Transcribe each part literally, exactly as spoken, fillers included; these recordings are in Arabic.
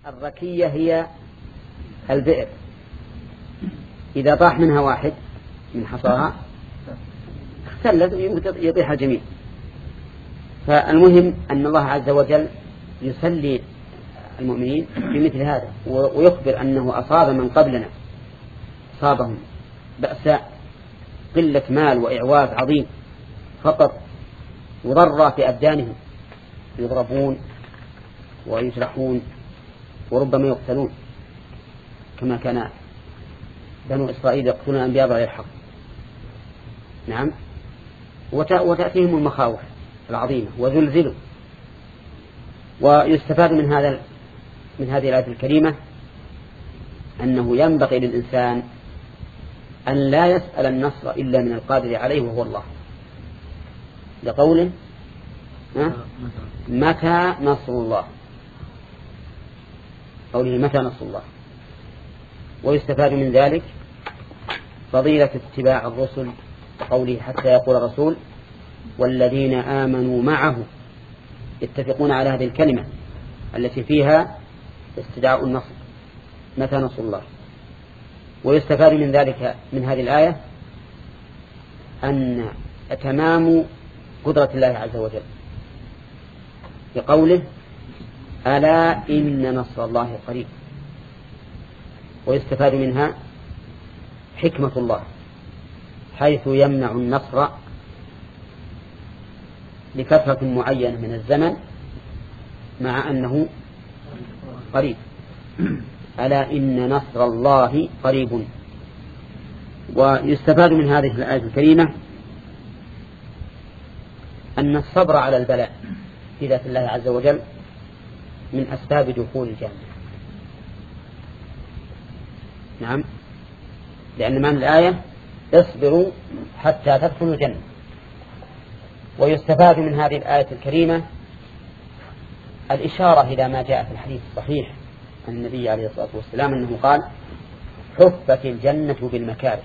الركية هي البئر، إذا طاح منها واحد من حصاها اختلت يطيح الجميع. فالمهم أن الله عز وجل يسلي المؤمنين بمثل هذا، ويخبر أنه أصاب من قبلنا، أصابهم بأساء، قلة مال وإعواز عظيم، فقط وضر في أبدانهم، يضربون ويجرحون وربما يقتلون، كما كان بنو إسرائيل يقتلون الأنبياء بغير حق. نعم. وتأتيهم المخاوف العظيمة وزلزلوا. ويستفاد من هذا من هذه الآية الكريمة أنه ينبغي للإنسان أن لا يسأل النصر إلا من القادر عليه وهو الله، لقوله متى نصر الله، قوله متى نصر الله. ويستفاد من ذلك فضيلة اتباع الرسل، وقوله حتى يقول الرسول والذين آمنوا معه يتفقون على هذه الكلمة التي فيها استدعاء النصر، متى نصر الله. ويستفاد من ذلك من هذه الآية أن تمام قدرة الله عز وجل، بقوله ألا إن نصر الله قريب. ويستفاد منها حكمة الله حيث يمنع النصر لكثرة معينة من الزمن مع أنه قريب. ألا إن نصر الله قريب. ويستفاد من هذه الآية الكريمة أن الصبر على البلاء في ذات الله عز وجل من أسباب دخول الجنة. نعم، لأن معنى الآية اصبروا حتى تدخلوا الجنة. ويستفاد من هذه الآية الكريمة الإشارة إلى ما جاء في الحديث الصحيح عن النبي عليه الصلاة والسلام أنه قال حفت الجنة بالمكاره.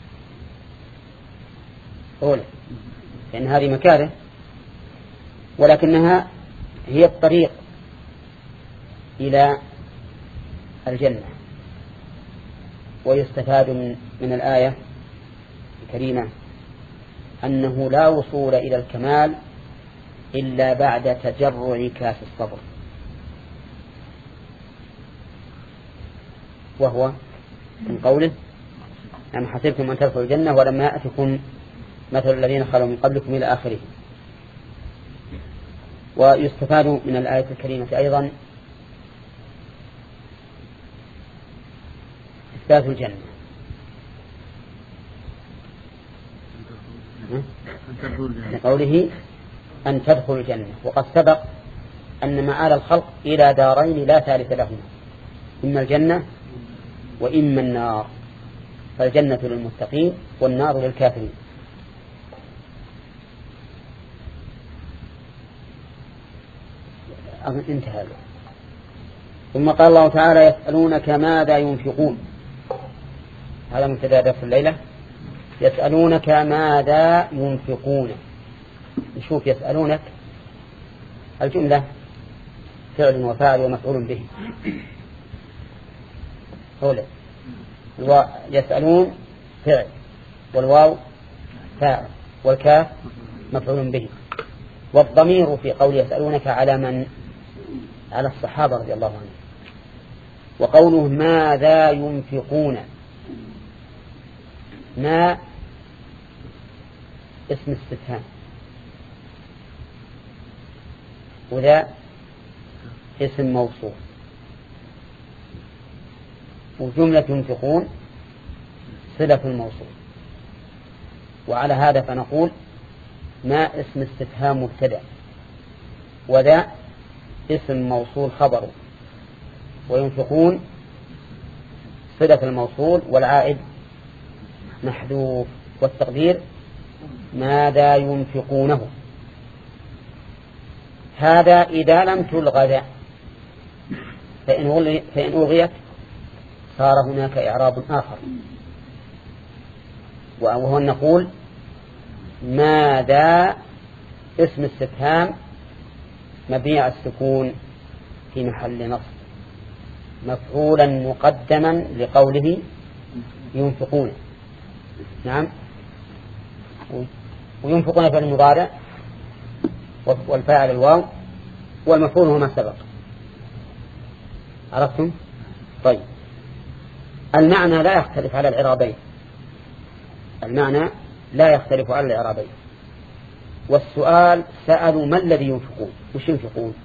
أولا لأن هذه مكاره، ولكنها هي الطريق إلى الجنة. ويستفاد من, من الآية الكريمة أنه لا وصول إلى الكمال إلا بعد تجرع كاس الصبر، وهو من قوله أم حسبتم أن تدخلوا الجنة ولما يأتكم مثل الذين خلوا من قبلكم إلى آخره. ويستفاد من الآية الكريمة أيضا إثبات الجنة، لقوله أن تدخل الجنة. وقد سبق أن مآل الخلق إلى دارين لا ثالث لهما، إما الجنة وإما النار، فالجنة للمتقين والنار للكافرين. انتهى. ثم قال الله تعالى يسألونك ماذا ينفقون، هذا مبتدأ درس الليلة. يسألونك ماذا ينفقون. نشوف يسألونك الجملة فعل وفاعل ومفعول به. أولا يسألون فعل، والواو فاعل، والكاف مفعول به. والضمير في قول يسألونك على من؟ على الصحابة رضي الله عنهم. وقوله ماذا ينفقون، ما اسم استفهام، وذا اسم موصوف، وجملة ينفقون صلة الموصوف. وعلى هذا فنقول ما اسم استفهام مبتدأ، وذا اسم موصول خبر، وينفقون صلة الموصول والعائد محذوف، والتقدير ماذا ينفقونه. هذا إذا لم تلغى، فإن ألغيت صار هناك إعراب آخر، وهو أن نقول ماذا اسم استفهام مبني على السكون في محل نصب، مفعولا مقدما لقوله ينفقون. نعم. وينفقون في المضارع والفاعل الواو والمفعول هو ما سبق. عرفتم؟ طيب المعنى لا يختلف على الإعرابين، المعنى لا يختلف على الإعرابين. والسؤال سألوا ما الذي ينفقون، وش ينفقون؟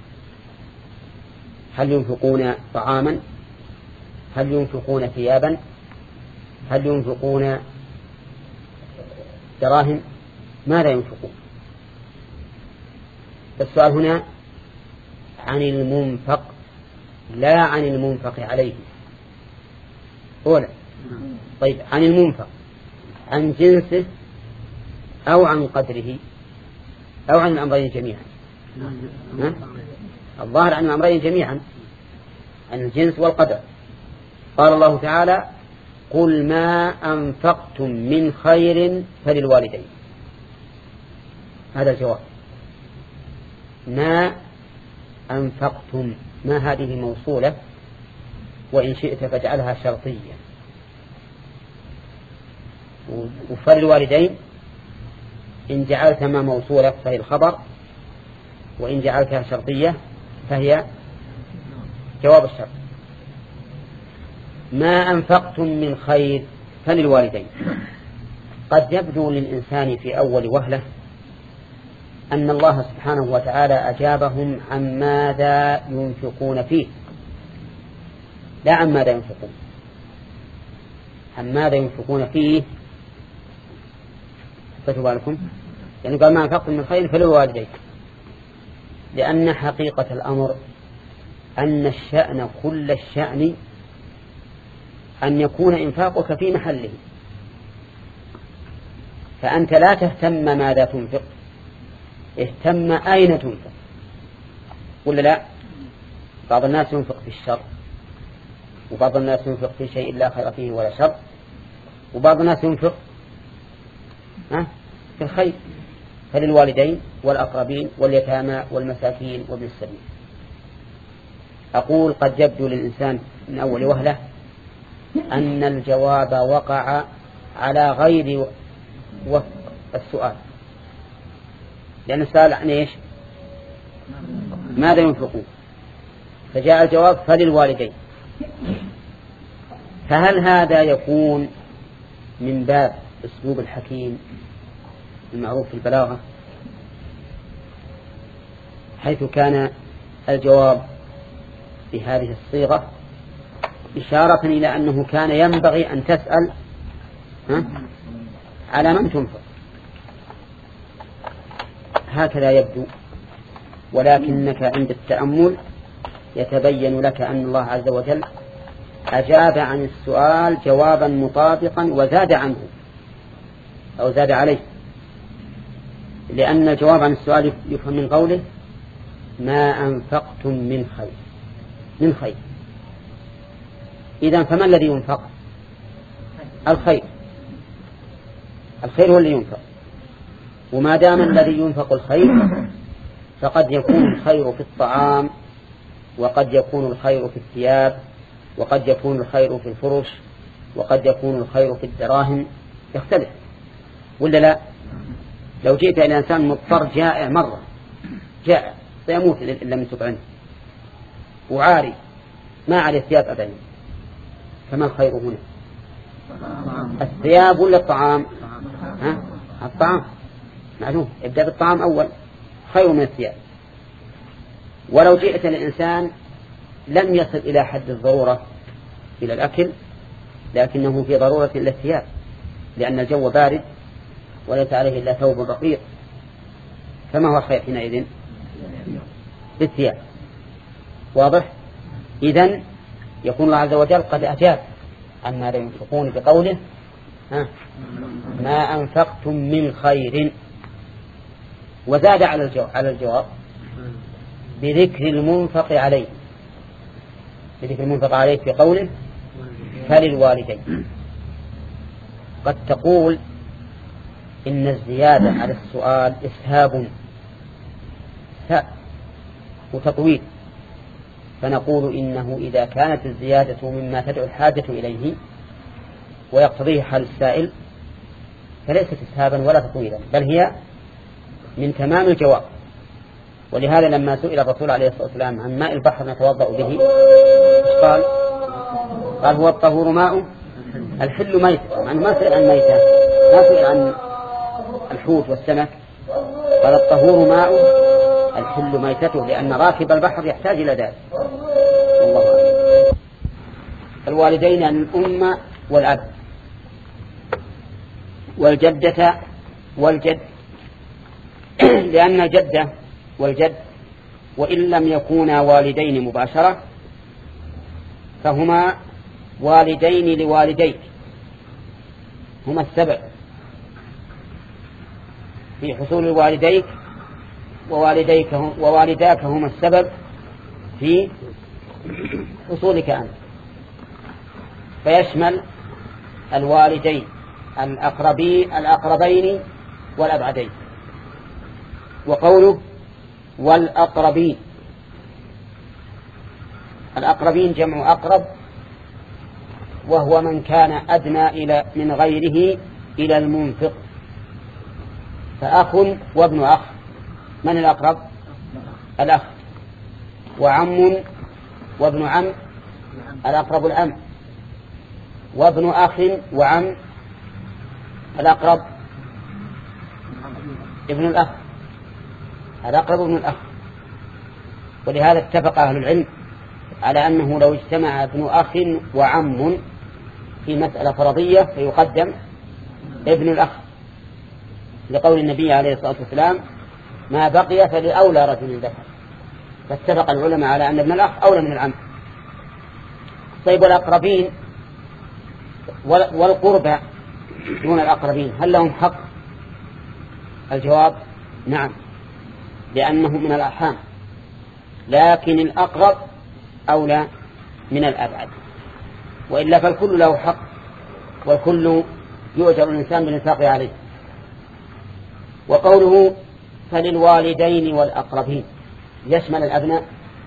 هل ينفقون طعاما؟ هل ينفقون ثيابا؟ هل ينفقون دراهم؟ ماذا ينفقون؟ السؤال هنا عن المنفق لا عن المنفق عليه. أولا طيب عن المنفق عن جنسه أو عن قدره أو عن الأمرين جميعا؟ ها؟ الظاهر عن الأمرين جميعا، عن الجنس والقدر. قال الله تعالى قل ما أنفقتم من خير فللوالدين. هذا الجواب. ما أنفقتم، ما هذه موصولة، وإن شئت فاجعلها شرطية. وفللوالدين إن جعلت ما موصولة فهي الخبر، وإن جعلتها شرطية فهي جواب الشرط. ما أنفقتم من خير فللوالدين. قد يبدو للإنسان في أول وهلة أن الله سبحانه وتعالى أجابهم عن ماذا ينفقون فيه، لا عن ماذا ينفقون، عن ماذا ينفقون فيه. فتبوا لكم يعني قال ما أنفقتم من خير فللوالدين، لأن حقيقة الأمر أن الشأن كل الشأن أن يكون إنفاقك في محله، فأنت لا تهتم ماذا تنفق، اهتم أين تنفق. ولا لا؟ بعض الناس ينفق في الشر، وبعض الناس ينفق في شيء لا خير فيه ولا شر، وبعض الناس ينفق في الخير. فللوالدين والأقربين واليتامى والمساكين وابن السبيل. أقول قد يبدو للإنسان من أول وهلة أن الجواب وقع على غير وفق السؤال، لأن السؤال عن إيش؟ ماذا ينفقون، فجاء الجواب فللوالدين. فهل هذا يكون من باب أسلوب الحكيم المعروف في البلاغة، حيث كان الجواب بهذه الصيغة إشارة إلى أنه كان ينبغي أن تسأل ها على من تنفق؟ هكذا يبدو، ولكنك عند التأمل يتبين لك أن الله عز وجل أجاب عن السؤال جوابا مطابقا وزاد عنه أو زاد عليه، لأن الجواب عن السؤال يفهم من قوله ما أنفقتم من خير، من خير. إذن فما الذي ينفق؟ الخير، الخير هو اللي ينفق. وما دام الذي ينفق الخير فقد يكون الخير في الطعام، وقد يكون الخير في الثياب، وقد يكون الخير في الفرش، وقد يكون الخير في الدراهم، يختلف. ولا لا؟ لو جئت إلى إنسان مضطر جائع مرة، جائع سيموت إن لم تطعمه، وعاري ما عليه ثياب أبدا، فما الخير هنا؟ الثياب ولا الطعام؟ ها؟ الطعام معلوم، ابدأ بالطعام أول، خير من الثياب. ولو جئت للإنسان لم يصل إلى حد الضرورة إلى الأكل، لكنه في ضرورة إلى الثياب، لأن الجو بارد وليس عليه إلا ثوب بقير، فما هو الخير حينئذ؟ بالثياب. واضح؟ إذن يكون الله عز وجل قد أجاب عما لا ينفقون بقوله ها ما أنفقتم من خير، وزاد على الجواب, على الجواب بذكر المنفق عليه، بذكر المنفق عليه في قوله فللوالدين. قد تقول إن الزيادة على السؤال إسهاب وتطويل، فنقول إنه إذا كانت الزيادة مما تدعو الحاجة إليه ويقتضيه حال السائل فليست إسهابا ولا تطويلا، بل هي من تمام الجواب. ولهذا لما سئل الرسول عليه الصلاة والسلام عن ماء البحر نتوضأ به قال قال هو الطهور ماء الحل ميتة، مع أنه ما سئل عن ميتة، ما سئل عن الحوت والسمك، قال الطهور ماء الحل ميتته، لأن راكب البحر يحتاج إلى ذلك. والله أعلم. الوالدين عن الأم والأب والجدة والجد، لأن الجدة والجد وإن لم يكونا والدين مباشرة فهما والدين لوالديك، هما السبب في حصول والديك، ووالديك ووالداك هما السبب في حصولك أنت، فيشمل الوالدين الأقربين الأقربين والأبعدين. وقوله والأقربين، الأقربين جمع أقرب، وهو من كان أدنى إلى من غيره إلى المنفق، فأخ وابن أخ. من الأقرب؟ الأخ. وعم وابن عم، الأقرب العم. وابن أخ وعم، الأقرب ابن الأخ، الأقرب ابن الأخ. ولهذا اتفق أهل العلم على أنه لو اجتمع ابن أخ وعم في مسألة فرضية فيقدم ابن الأخ، لقول النبي عليه الصلاة والسلام ما بقي فلأولى رجل ذكر، فاتفق العلماء على أن ابن الأخ أولى من العم. طيب والأقربين والقربى دون الأقربين هل لهم حق؟ الجواب نعم، لأنهم من الأرحام، لكن الأقرب أولى من الأبعد، وإلا فالكل له حق، والكل يؤجر الإنسان بالإنفاق عليه. وقوله فللوالدين والأقربين يشمل الأبناء،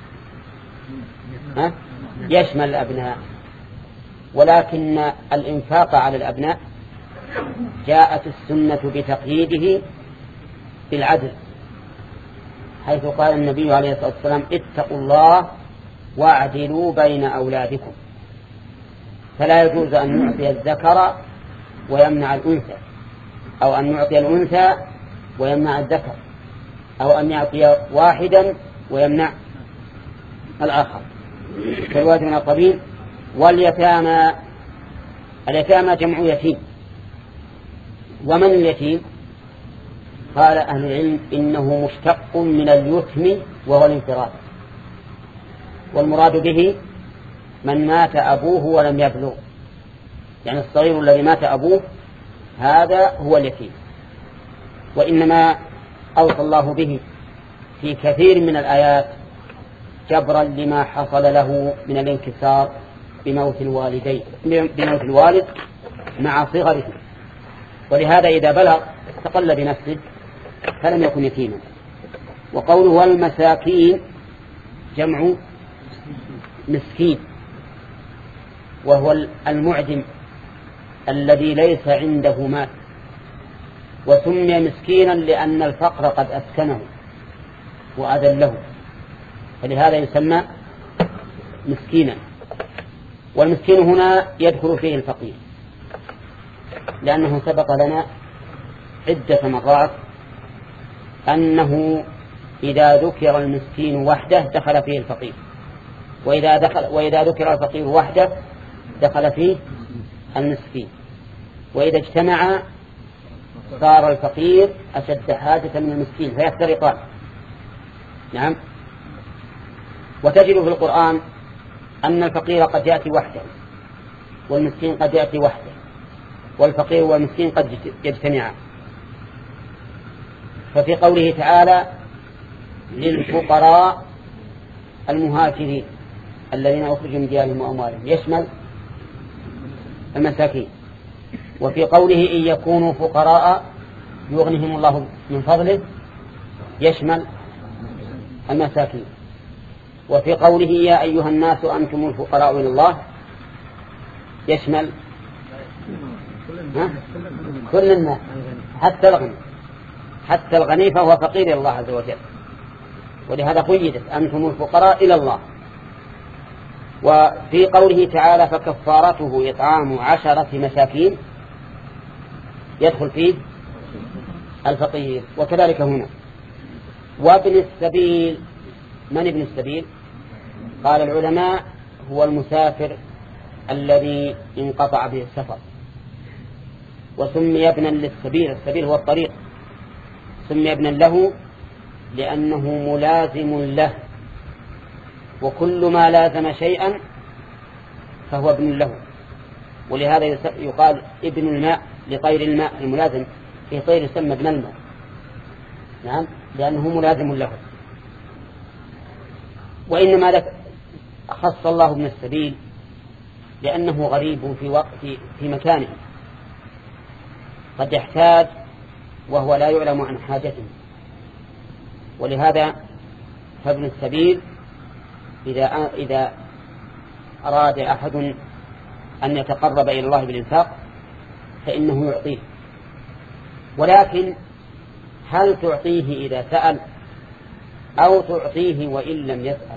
ها؟ يشمل الأبناء، ولكن الإنفاق على الأبناء جاءت السنة بتقييده بالعدل، حيث قال النبي عليه الصلاة والسلام اتقوا الله واعدلوا بين أولادكم، فلا يجوز أن نعطي الذكر ويمنع الأنثى، أو أن نعطي الأنثى ويمنع الذكر، أو أن يعطي واحدا ويمنع الآخر. فالواجب من القبيل. واليتامى، اليتامى جمع يتيم. ومن اليتيم؟ قال أهل العلم إنه مشتق من اليتم وهو الانفراد، والمراد به من مات أبوه ولم يبلغ، يعني الصغير الذي مات أبوه هذا هو اليتيم. وإنما أوصى الله به في كثير من الآيات جبرا لما حصل له من الانكسار بموت الوالدين بموت الوالد مع صغره، ولهذا إذا بلغ استقل بنفسه فلم يكن يتيما. وقوله والمساكين جمع مسكين، وهو المعدم الذي ليس عنده مال، وسمي مسكينا لأن الفقر قد أسكنه وأذله، فلهذا يسمى مسكينا. والمسكين هنا يدخل فيه الفقير، لأنه سبق لنا عدة مرات أنه إذا ذكر المسكين وحده دخل فيه الفقير، وإذا, دخل وإذا ذكر الفقير وحده دخل فيه المسكين، وإذا اجتمع صار الفقير أشد حاجة من المسكين فيفترقان. نعم. وتجد في القرآن أن الفقير قد يأتي وحده والمسكين قد يأتي وحده، والفقير والمسكين قد يجتمعان. ففي قوله تعالى للفقراء المهاجرين الذين أخرجوا من ديارهم وأموالهم يشمل المساكين. وفي قوله إن يكونوا فقراء يغنيهم الله من فضله يشمل المساكين. وفي قوله يا أيها الناس أنتم الفقراء إلى الله يشمل كل الناس حتى الغني، حتى الغني فهو فقير إلى الله عز وجل، ولهذا قيدت أنتم الفقراء إلى الله. وفي قوله تعالى فكفارته إطعام عشرة مساكين يدخل فيه الفقير. وكذلك هنا. وابن السبيل، من ابن السبيل؟ قال العلماء هو المسافر الذي انقطع به السفر، وسمي ابنا للسبيل، السبيل هو الطريق، سمي ابنا له لأنه ملازم له، وكل ما لازم شيئا فهو ابن له. ولهذا يقال ابن الماء لطير الماء الملازم، في طير يسمى ابن الماء، نعم، لأنه ملازم له. وإنما خص الله ابن السبيل لأنه غريب في وقت في مكانه، قد يحتاج وهو لا يعلم عن حاجته. ولهذا فابن السبيل إذا إذا أراد أحد أن يتقرب إلى الله بالإنفاق فإنه يعطيه، ولكن هل تعطيه إذا سأل أو تعطيه وإن لم يسأل؟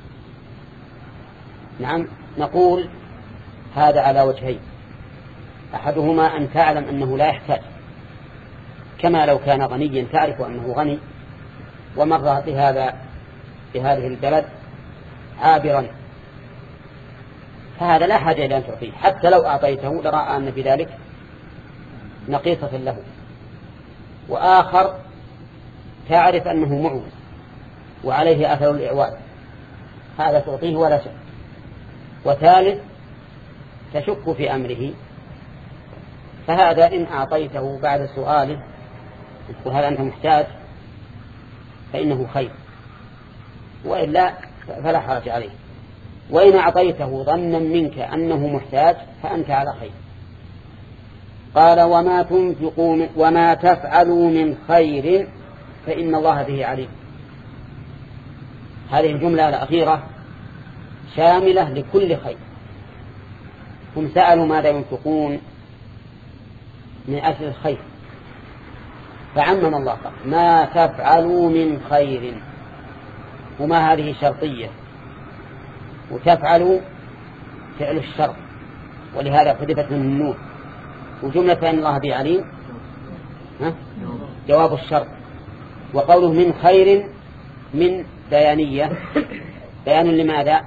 نعم، نقول هذا على وجهين. أحدهما أن تعلم أنه لا يحتاج، كما لو كان غنيا تعرف أنه غني ومر بهذا بهذه البلد عابرا، فهذا لا حاجة إلى أن تعطيه، حتى لو أعطيته لرأى أن في ذلك نقيصة له. وآخر تعرف أنه معوز وعليه أثر الإعواز، هذا تعطيه ولا شك. وثالث تشك في أمره، فهذا إن أعطيته بعد سؤاله يقول هذا أنت محتاج فإنه خير، وإلا فلا حرج عليه. وإن أعطيته ظنا منك أنه محتاج فأنت على خير. قال وما تنفقوا من وما تفعلوا من خير فإن الله به عليم. هذه الجملة الأخيرة شاملة لكل خير. هم سألوا ماذا ينفقون من أجل الخير، فعمم الله قال ما تفعلوا من خير، وما هذه شرطية، وتفعلوا فعل الشرط، ولهذا حذفت من النور. وجملة فإن الله به عليم جواب الشرط. وقوله من خير من بيانية، بيان لماذا؟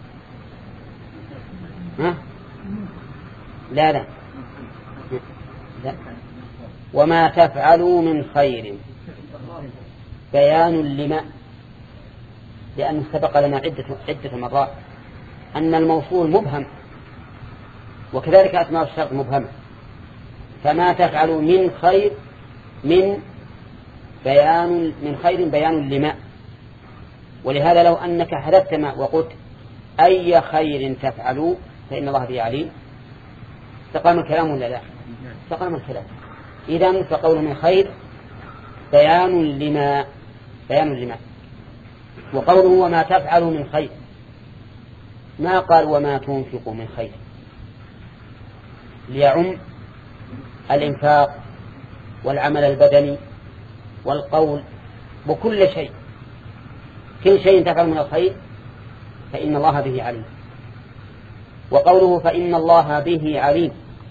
ها؟ لا لا لا وما تفعلوا من خير بيان لما، لأنه سبق لنا عدة, عدة مرات أن الموصول مبهم، وكذلك أسماء الشرط مبهمة. فما تفعلوا من خير من بيان من خير بيان لما. ولهذا لو أنك حدثت ما وقلت أي خير تفعلوا فإن الله به عليم استقام الكلام ولا لا؟ استقام الكلام. إذن فقول من خير بيان لما بيان لما. وقوله وما تفعلوا من خير ما قال وما تنفقوا من خير، ليعم الإنفاق والعمل البدني والقول وكل شيء، كل شيء تفعل من الخير فإن الله به عليم. وقوله فإن الله به عليم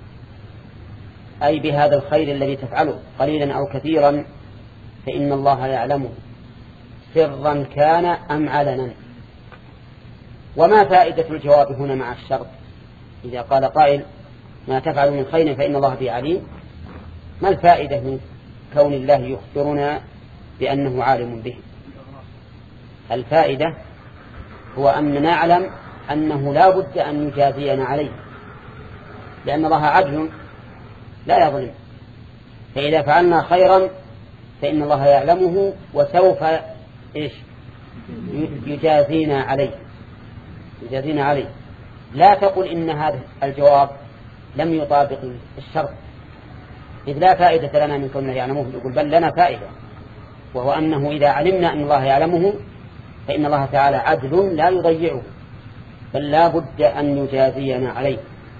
أي بهذا الخير الذي تفعله قليلا أو كثيرا فإن الله يعلمه سرا كان أم علنا. وما فائدة الجواب هنا مع الشرط؟ إذا قال قائل ما تفعل من خير فإن الله به عليم، ما الفائدة من كون الله يخبرنا بأنه عالم به؟ الفائدة هو أن نعلم أنه لا بد أن يجازينا عليه، لأن الله عدل لا يظلم. فإذا فعلنا خيرا فإن الله يعلمه وسوف إيش يجازينا عليه يجازينا عليه. لا تقل إن هذا الجواب لم يطابق الشرط، إذ لا فائدة لنا من كونه يعلمه. يقول بل لنا فائدة، وهو أنه إذا علمنا أن الله يعلمه فإن الله تعالى عدل لا يضيعه، بل لا بد أن يجازينا عليه.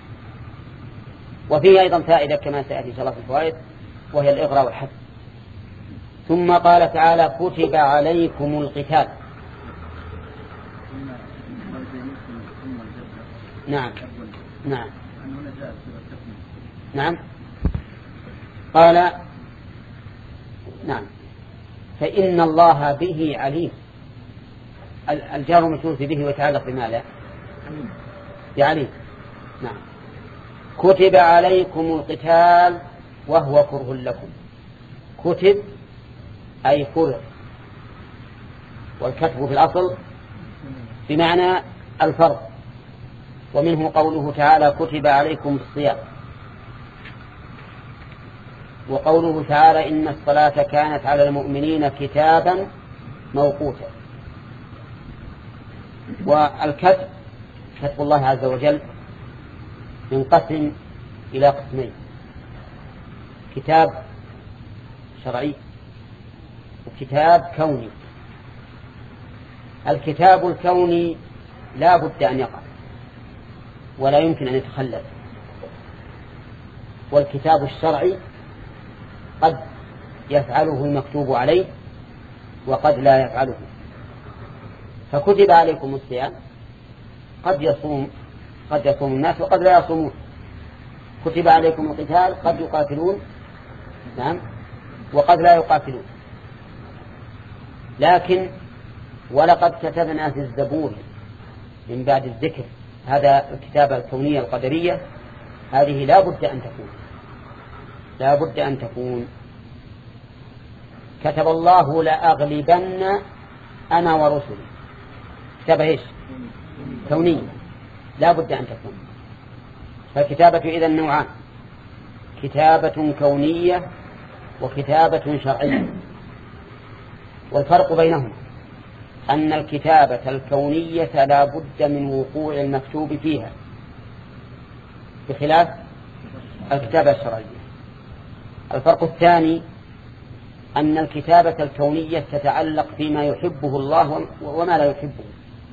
وفيه أيضا فائدة كما سيأتي إن شاء الله في الفوائد، وهي الإغراء والحث. ثم قال تعالى كتب عليكم القتال. نعم نعم نعم قال نعم فإن الله به عليم. الجار مشهور به ويتعلق بماذا؟ بعليم. نعم. كتب عليكم القتال وهو كره لكم. كتب أي فرض، والكتب في الأصل بمعنى الفرض، ومنه قوله تعالى كتب عليكم الصيام، وقوله تعالى إن الصلاة كانت على المؤمنين كتابا موقوتا. والكتب كتب الله عز وجل ينقسم إلى قسمين: كتاب شرعي وكتاب كوني. الكتاب الكوني لا بد أن يقع ولا يمكن أن يتخلف، والكتاب الشرعي قد يفعله المكتوب عليه وقد لا يفعله. فكتب عليكم الصيام، قد يصوم قد يصوم الناس وقد لا يصومون. كتب عليكم القتال، قد يقاتلون نعم وقد لا يقاتلون. لكن ولقد كتبنا في الزبور من بعد الذكر، هذا الكتابة الكونية القدرية، هذه لا بد أن تكون لا بد أن تكون كتب الله لأغلبن أنا ورسلي. كتابة إيش؟ كونية لا بد أن تكون. فالكتابة إذن نوعان: كتابة كونية وكتابة شرعية. والفرق بينهما أن الكتابة الكونية لا بد من وقوع المكتوب فيها، بخلاف الكتابة الشرعية. الفرق الثاني أن الكتابة الكونية تتعلق فيما يحبه الله وما لا يحبه.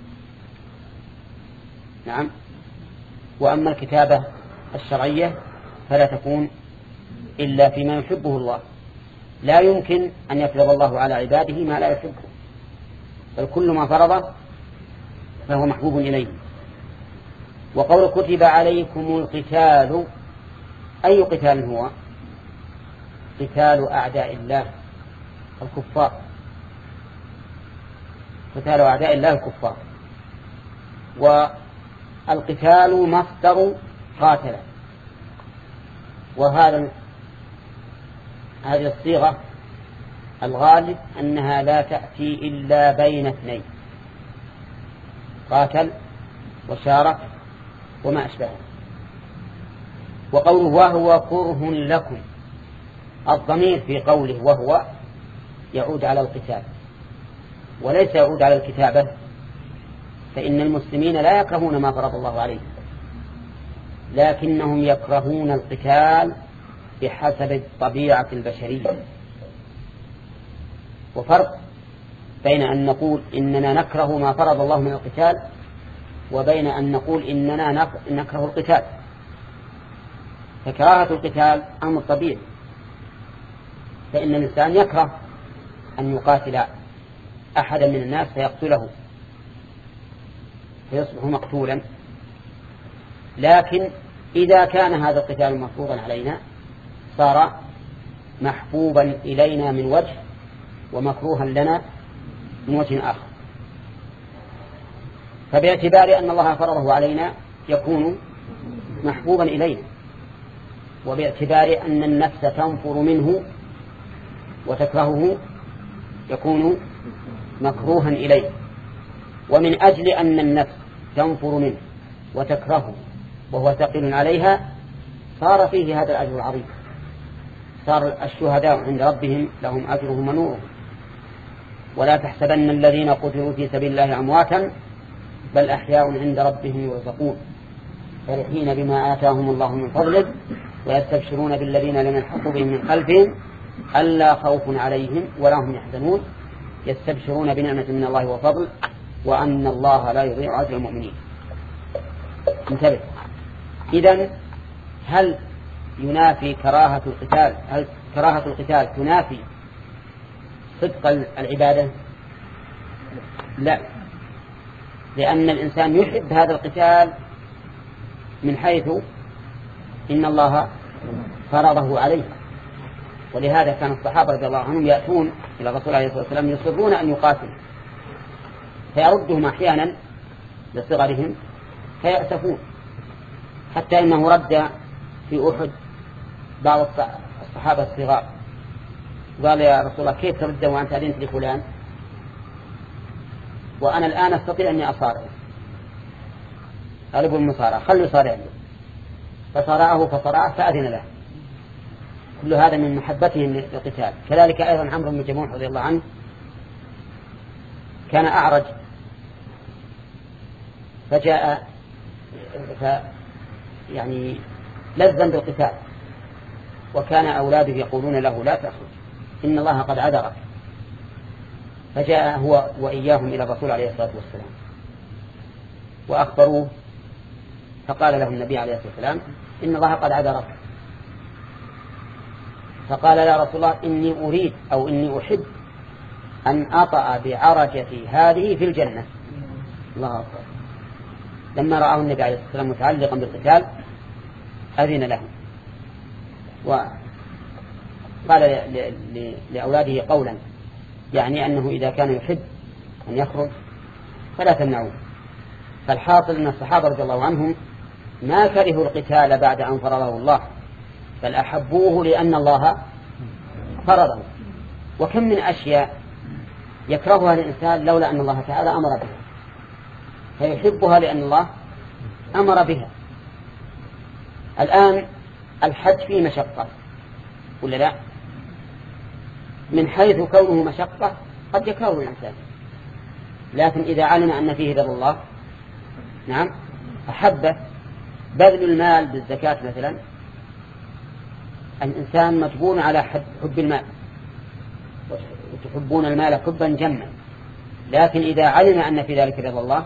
نعم. وأما الكتابة الشرعية فلا تكون إلا فيما يحبه الله. لا يمكن أن يفرض الله على عباده ما لا يحبه، بل كل ما فرض فهو محبوب إليه. وقول كتب عليكم القتال، أي قتال هو؟ قتال أعداء الله الكفار، قتال أعداء الله الكفار. والقتال مصدر قاتل، وهذا هذه الصيغة الغالب أنها لا تأتي إلا بين اثنين: قاتل وشارك وما أشبهه. وقوله وهو كره لكم، الضمير في قوله وهو يعود على القتال وليس يعود على الكتابة، فإن المسلمين لا يكرهون ما فرض الله عليه، لكنهم يكرهون القتال بحسب الطبيعة البشرية. وفرق بين أن نقول إننا نكره ما فرض الله من القتال وبين أن نقول إننا نكره القتال. فكراهة القتال أمر طبيعي، فإن الإنسان يكره أن يقاتل أحدا من الناس فيقتله فيصبح مقتولا. لكن إذا كان هذا القتال مفروضا علينا صار محبوبا إلينا من وجه ومكروها لنا من وجه آخر. فباعتبار أن الله فرضه علينا يكون محبوبا إلينا، وباعتبار أن النفس تنفر منه وتكرهه يكون مكروها إليه. ومن أجل أن النفس تنفر منه وتكرهه وهو ثقيل عليها صار فيه هذا الأجر العظيم. صار الشهداء عند ربهم لهم أجرهم ونورهم. ولا تحسبن الذين قتلوا في سبيل الله أمواتا بل أحياء عند ربهم يرزقون فرحين بما آتاهم الله من فضله ويستبشرون بالذين لم يلحقوا بهم من خلفهم ألا خوف عليهم ولا هم يحزنون يستبشرون بنعمة من الله وفضل وأن الله لا يضيع أجر المؤمنين. انتبه. إذن هل ينافي كراهة القتال هل كراهة القتال تنافي صدق العبادة؟ لا، لأن الإنسان يحب هذا القتال من حيث إن الله فرضه عليه. ولهذا كان الصحابة رضي الله عنهم يأتون إلى الرسول عليه الصلاة والسلام يصرون أن يقاتلوا فيردهم أحيانا لصغرهم فيأسفون، حتى إنه رد في أحد بعض الصحابة الصغار قال يا رسول الله كيف ترد وأنت أذنت لفلان وأنا الآن أستطيع أني أصارع؟ قال ابن المصارع خلوا يصارع له، فصارعه فصرعه فأذن له. كل هذا من محبتهم للقتال. كذلك أيضا عمرو بن جموح رضي الله عنه كان أعرج فجاء ف يعني لذا بالقتال، وكان أولاده يقولون له لا تخرج إن الله قد عذرك، فجاء هو وإياهم إلى الرسول عليه الصلاة والسلام وأخبروه، فقال له النبي عليه الصلاة والسلام إن الله قد عذرك. فقال يا رسول الله إني أريد أو إني أحب أن أطأ بعرجتي هذه في الجنة. الله أكبر. لما رآه النبي عليه الصلاة والسلام متعلقا بالقتال أذن له، وقال لأولاده قولا يعني أنه إذا كان يحب أن يخرج فلا تمنعوه. فالحاصل أن الصحابة رضي الله عنهم ما كرهوا القتال بعد أن فرضه الله، بل أحبوه لأن الله فرضه. وكم من أشياء يكرهها الإنسان لولا أن الله تعالى أمر بها، فيحبها لأن الله أمر بها. الآن الحج فيه مشقة ولا لا؟ من حيث كونه مشقة قد يكره الإنسان، لكن إذا علم أن فيه رضا الله نعم أحبه. بذل المال بالزكاة مثلا، الإنسان مجبور على حب المال، وتحبون المال حبا جما، لكن إذا علم أن في ذلك رضا الله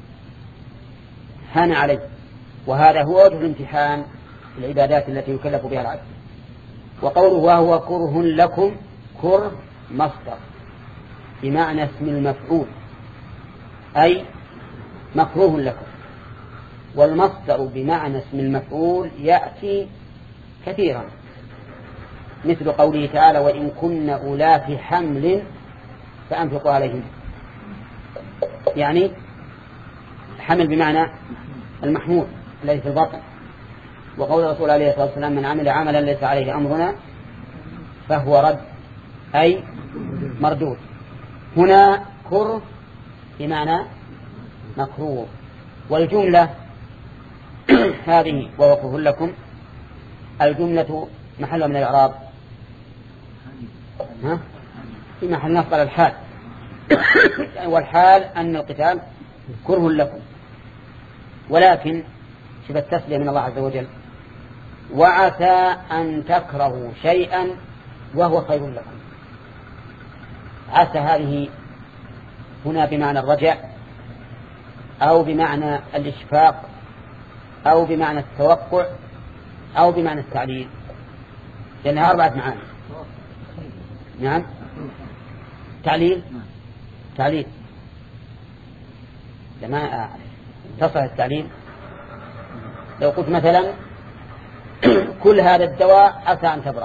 هان عليه. وهذا هو وجه الامتحان في العبادات التي يكلف بها العبد. وقوله وهو كره لكم، كره مصدر بمعنى اسم المفعول أي مكروه لكم، والمصدر بمعنى اسم المفعول يأتي كثيرا، مثل قوله تعالى وإن كن أولات حمل فأنفقوا عليهم، يعني حمل بمعنى المحمول الذي في البطن. وقول الرسول عليه الصلاة والسلام من عمل عملا ليس عليه أمرنا فهو رد أي مردود. هنا كره بمعنى مكروه. والجملة هذه وهو كره لكم الجملة محل من الإعراب ها في محل نصب على الحال والحال أن القتال كره لكم، ولكن شبه التسلية من الله عز وجل وعسى أن تكرهوا شيئا وهو خير لكم. عسى هذه هنا بمعنى الرجاء أو بمعنى الإشفاق أو بمعنى التوقع أو بمعنى التعليل، لأنها أربعة معاني. نعم تعليل تعليل لما تصل التعليل لو قلت مثلا كل هذا الدواء عسى أن تبرأ،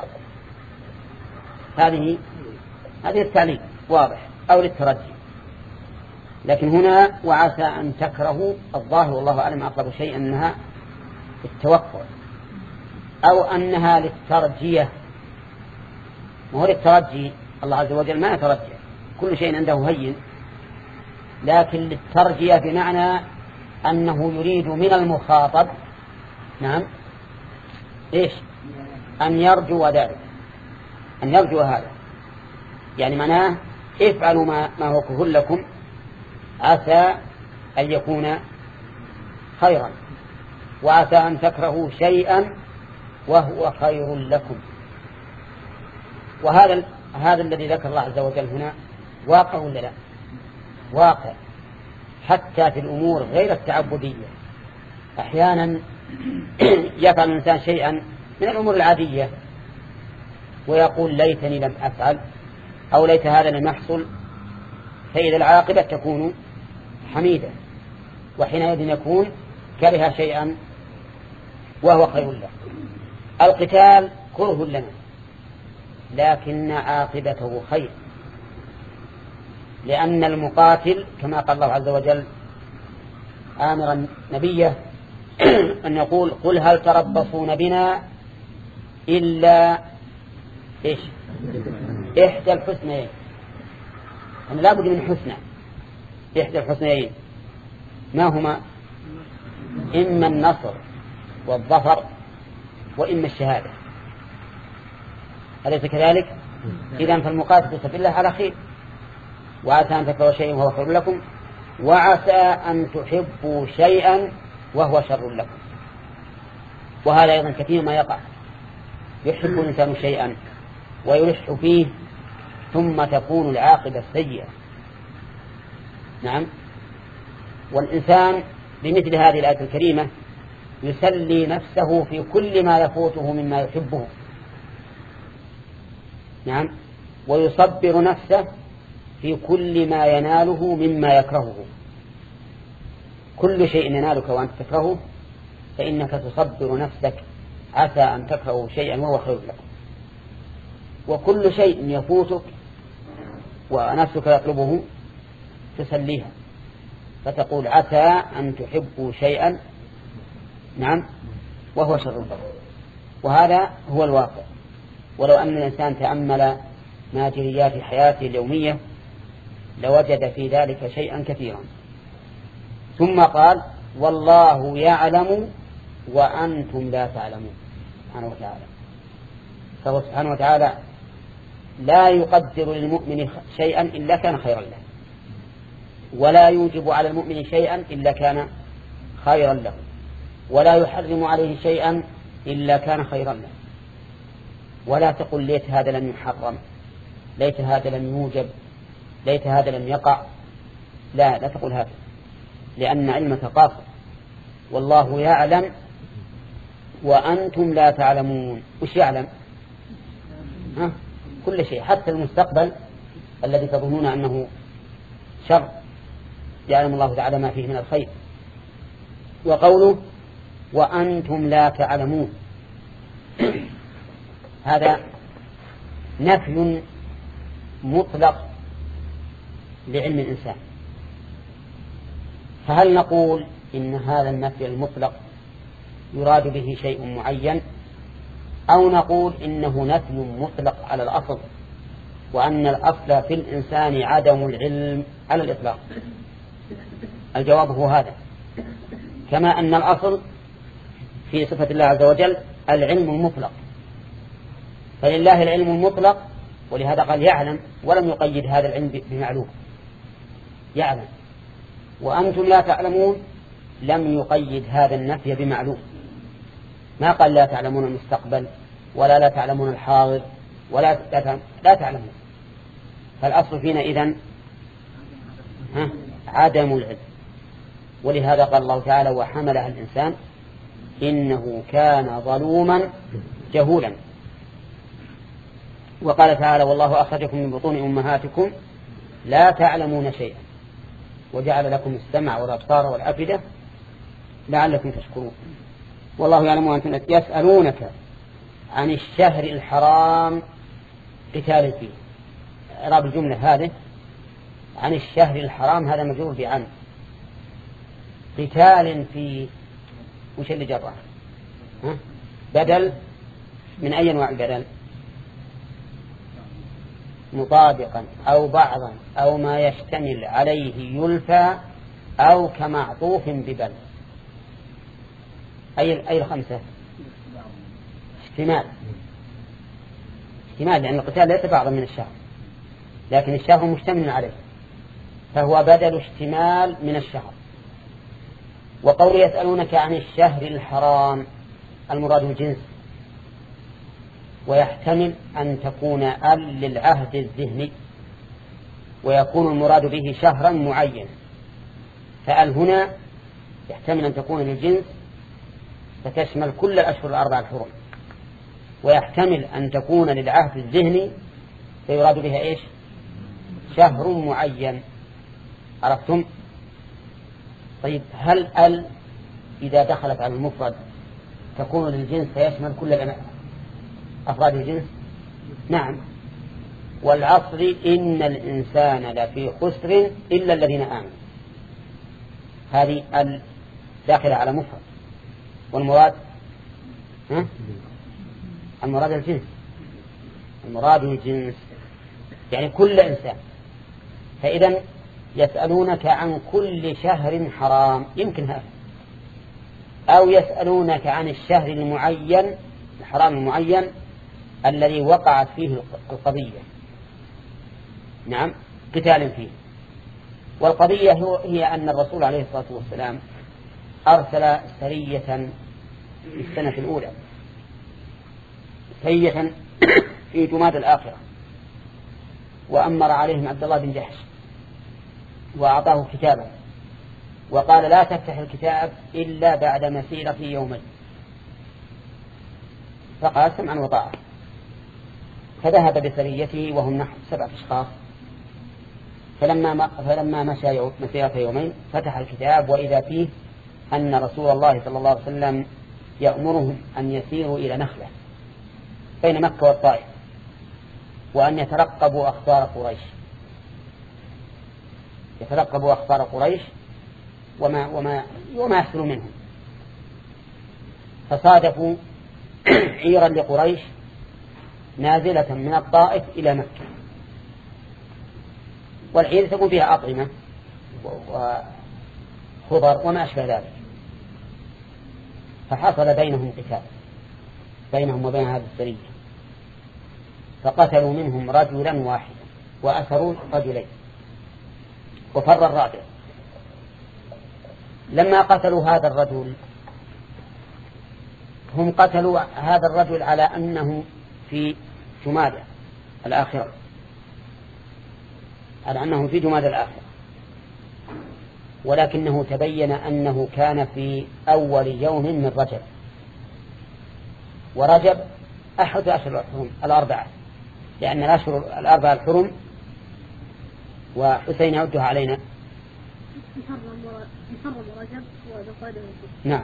هذه هذه التعليل واضح أو للترجي. لكن هنا وعسى أن تكرهوا الظاهر والله أعلم أقرب شيء أنها التوقع أو أنها للترجية. وهو للترجي الله عز وجل ما يترجى، كل شيء عنده هين، لكن للترجية بمعنى أنه يريد من المخاطب نعم إيش أن يرجو ذلك، أن يرجو هذا، يعني معناه افعلوا ما, ما هو كهل لكم عسى أن يكون خيرا، وعسى أن تكرهوا شيئا وهو خير لكم. وهذا هذا الذي ذكر الله عز وجل هنا واقع ولا لا؟ واقع، حتى في الأمور غير التعبدية. أحيانا يفعل الإنسان شيئا من الأمور العادية ويقول ليتني لم أفعل، أو ليت هذا لم يحصل، فإذا العاقبة تكون حميدة، وحينئذ يكون كره شيئا وهو خير له. القتال كره لنا، لكن عاقبته خير، لأن المقاتل كما قال الله عز وجل آمرا نبيه أن يقول قل هل تربصون بنا إلا إيش؟ إحدى الحسنيين. أنا لا بد من حسنى، إحدى الحسنيين ما هما؟ إما النصر والظفر وإما الشهادة، أليس كذلك؟ إذن فالمقاتل في الله على خير، وعسى أن تكرهوا شيئا وهو خير لكم، وعسى أن تحبوا شيئا وهو شر لكم. وهذا أيضا كثير ما يقع، يحب الإنسان شيئا ويلح فيه ثم تكون العاقبة سيئة. نعم. والإنسان بمثل هذه الآية الكريمة يسلي نفسه في كل ما يفوته مما يحبه، نعم، ويصبر نفسه في كل ما يناله مما يكرهه. كل شيء ينالك وأنت تكرهه فإنك تصبر نفسك، عسى أن تكرهوا شيئا وهو خير لكم. وكل شيء يفوتك ونفسك يطلبه تسليها، فتقول عسى أن تحبوا شيئا، نعم، وهو شر لكم. وهذا هو الواقع. ولو أن الإنسان تأمل ماجريات حياته اليومية لوجد في ذلك شيئا كثيرا. ثم قال والله يعلم وأنتم لا تعلمون سبحانه وتعالى. فهو سبحانه وتعالى لا يقدر للمؤمن شيئا إلا كان خيرا له، ولا يوجب على المؤمن شيئا إلا كان خيرا له، ولا يحرم عليه شيئا إلا كان خيرا له. ولا تقل ليت هذا لم يحرم، ليت هذا لم يوجب، ليت هذا لم يقع. لا لا تقول هذا، لأن علمك قاصر. والله يعلم وأنتم لا تعلمون. وش يعلم؟ ها؟ كل شيء، حتى المستقبل الذي تظنون أنه شر يعلم الله تعالى ما فيه من الخير. وقوله وأنتم لا تعلمون هذا نفي مطلق لعلم الإنسان. فهل نقول إن هذا النفي المطلق يراد به شيء معين، أو نقول إنه نفي مطلق على الأصل، وأن الأصل في الإنسان عدم العلم على الإطلاق؟ الجواب هو هذا، كما أن الأصل في صفة الله عز وجل العلم المطلق، فلله العلم المطلق، ولهذا قال يعلم ولم يقيد هذا العلم بمعلوم، يعلم. وأنتم لا تعلمون لم يقيد هذا النفي بمعلوم، ما قال لا تعلمون المستقبل ولا لا تعلمون الحاضر ولا لا تعلمون. فالأصل فينا إذن ها عدم العلم. ولهذا قال الله تعالى وحملها الإنسان إنه كان ظلوما جهولا. وقال تعالى والله أخرجكم من بطون أمهاتكم لا تعلمون شيئا وجعل لكم السمع والأبصار والأفئدة لعلكم تشكرون. والله يعلم وأنتم لا. يسألونك عن الشهر الحرام قتال فيه. إعراب الجملة هذه عن الشهر الحرام هذا مجرور بعن، قتال فيه وش اللي جرى؟ ها؟ بدل من أي أنواع البدل؟ مطابقا أو بعضا أو ما يشتمل عليه يلفى أو كمعطوف ببل. أي أي الخمسة؟ اشتمال، اشتمال لأن القتال ليس بعضا من الشهر، لكن الشهر مشتمل عليه، فهو بدل اشتمال من الشهر. وقول يسألونك عن الشهر الحرام المراد الجنس، ويحتمل أن تكون ال للعهد الذهني، ويكون المراد به شهرا معين. فال هنا يحتمل أن تكون للجنس فتشمل كل الأشهر الأربعة الحرم، ويحتمل أن تكون للعهد الذهني فيراد بها إيش؟ شهر معين. عرفتم؟ طيب هل ال إذا دخلت على المفرد تكون للجنس فيشمل كل أفراد الجنس؟ نعم. والعصر إن الإنسان لفي خسر إلا الذين آمنوا، هذه ال داخلة على مفرد، والمراد ها؟ المراد الجنس، المراد الجنس يعني كل إنسان. فإذا يسألونك عن كل شهر حرام، يمكن هذا، أو يسألونك عن الشهر المعين الحرام المعين الذي وقعت فيه القضية، نعم، قتال فيه. والقضية هي أن الرسول عليه الصلاة والسلام أرسل سرية في السنة الأولى، سرية في جماد الآخرة، وأمر عليهم عبد الله بن جحش وأعطاه كتابا وقال لا تفتح الكتاب إلا بعد مسيرة يومين، فقال سمعا وطاعة. فذهب بسريته وهم نحو سبعة أشخاص، فلما فلما مشى مسيرة يومين فتح الكتاب وإذا فيه أن رسول الله صلى الله عليه وسلم يأمرهم أن يسيروا إلى نخلة بين مكة والطائف وأن يترقبوا أخبار قريش، يترقبوا أخبار قريش وما وما وما يحصل منهم. فصادفوا عيرا لقريش نازلة من الطائف إلى مكة، والعير تكون فيها أطعمة وخضر وما أشبه ذلك. فحصل بينهم قتال بينهم وبين هذه السرية، فقتلوا منهم رجلا واحدا وأسروا رجلين وفر الرابع. لما قتلوا هذا الرجل هم قتلوا هذا الرجل على أنه في جمادى الآخرة، على أنه في جمادى الآخرة، ولكنه تبين أنه كان في أول يوم من رجب، ورجب أحد أشهر الحرم الأربعة، لأن الأشهر الأربعة الحرم وحسين يعدها علينا نعم.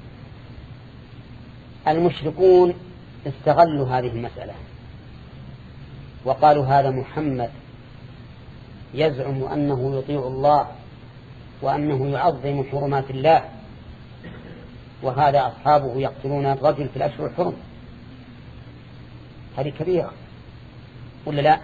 المشركون استغلوا هذه المسألة وقالوا هذا محمد يزعم أنه يطيع الله وأنه يعظم حرمات الله، وهذا أصحابه يقتلون الرجل في الأشهر الحرم. هذه كبيرة ولا لا؟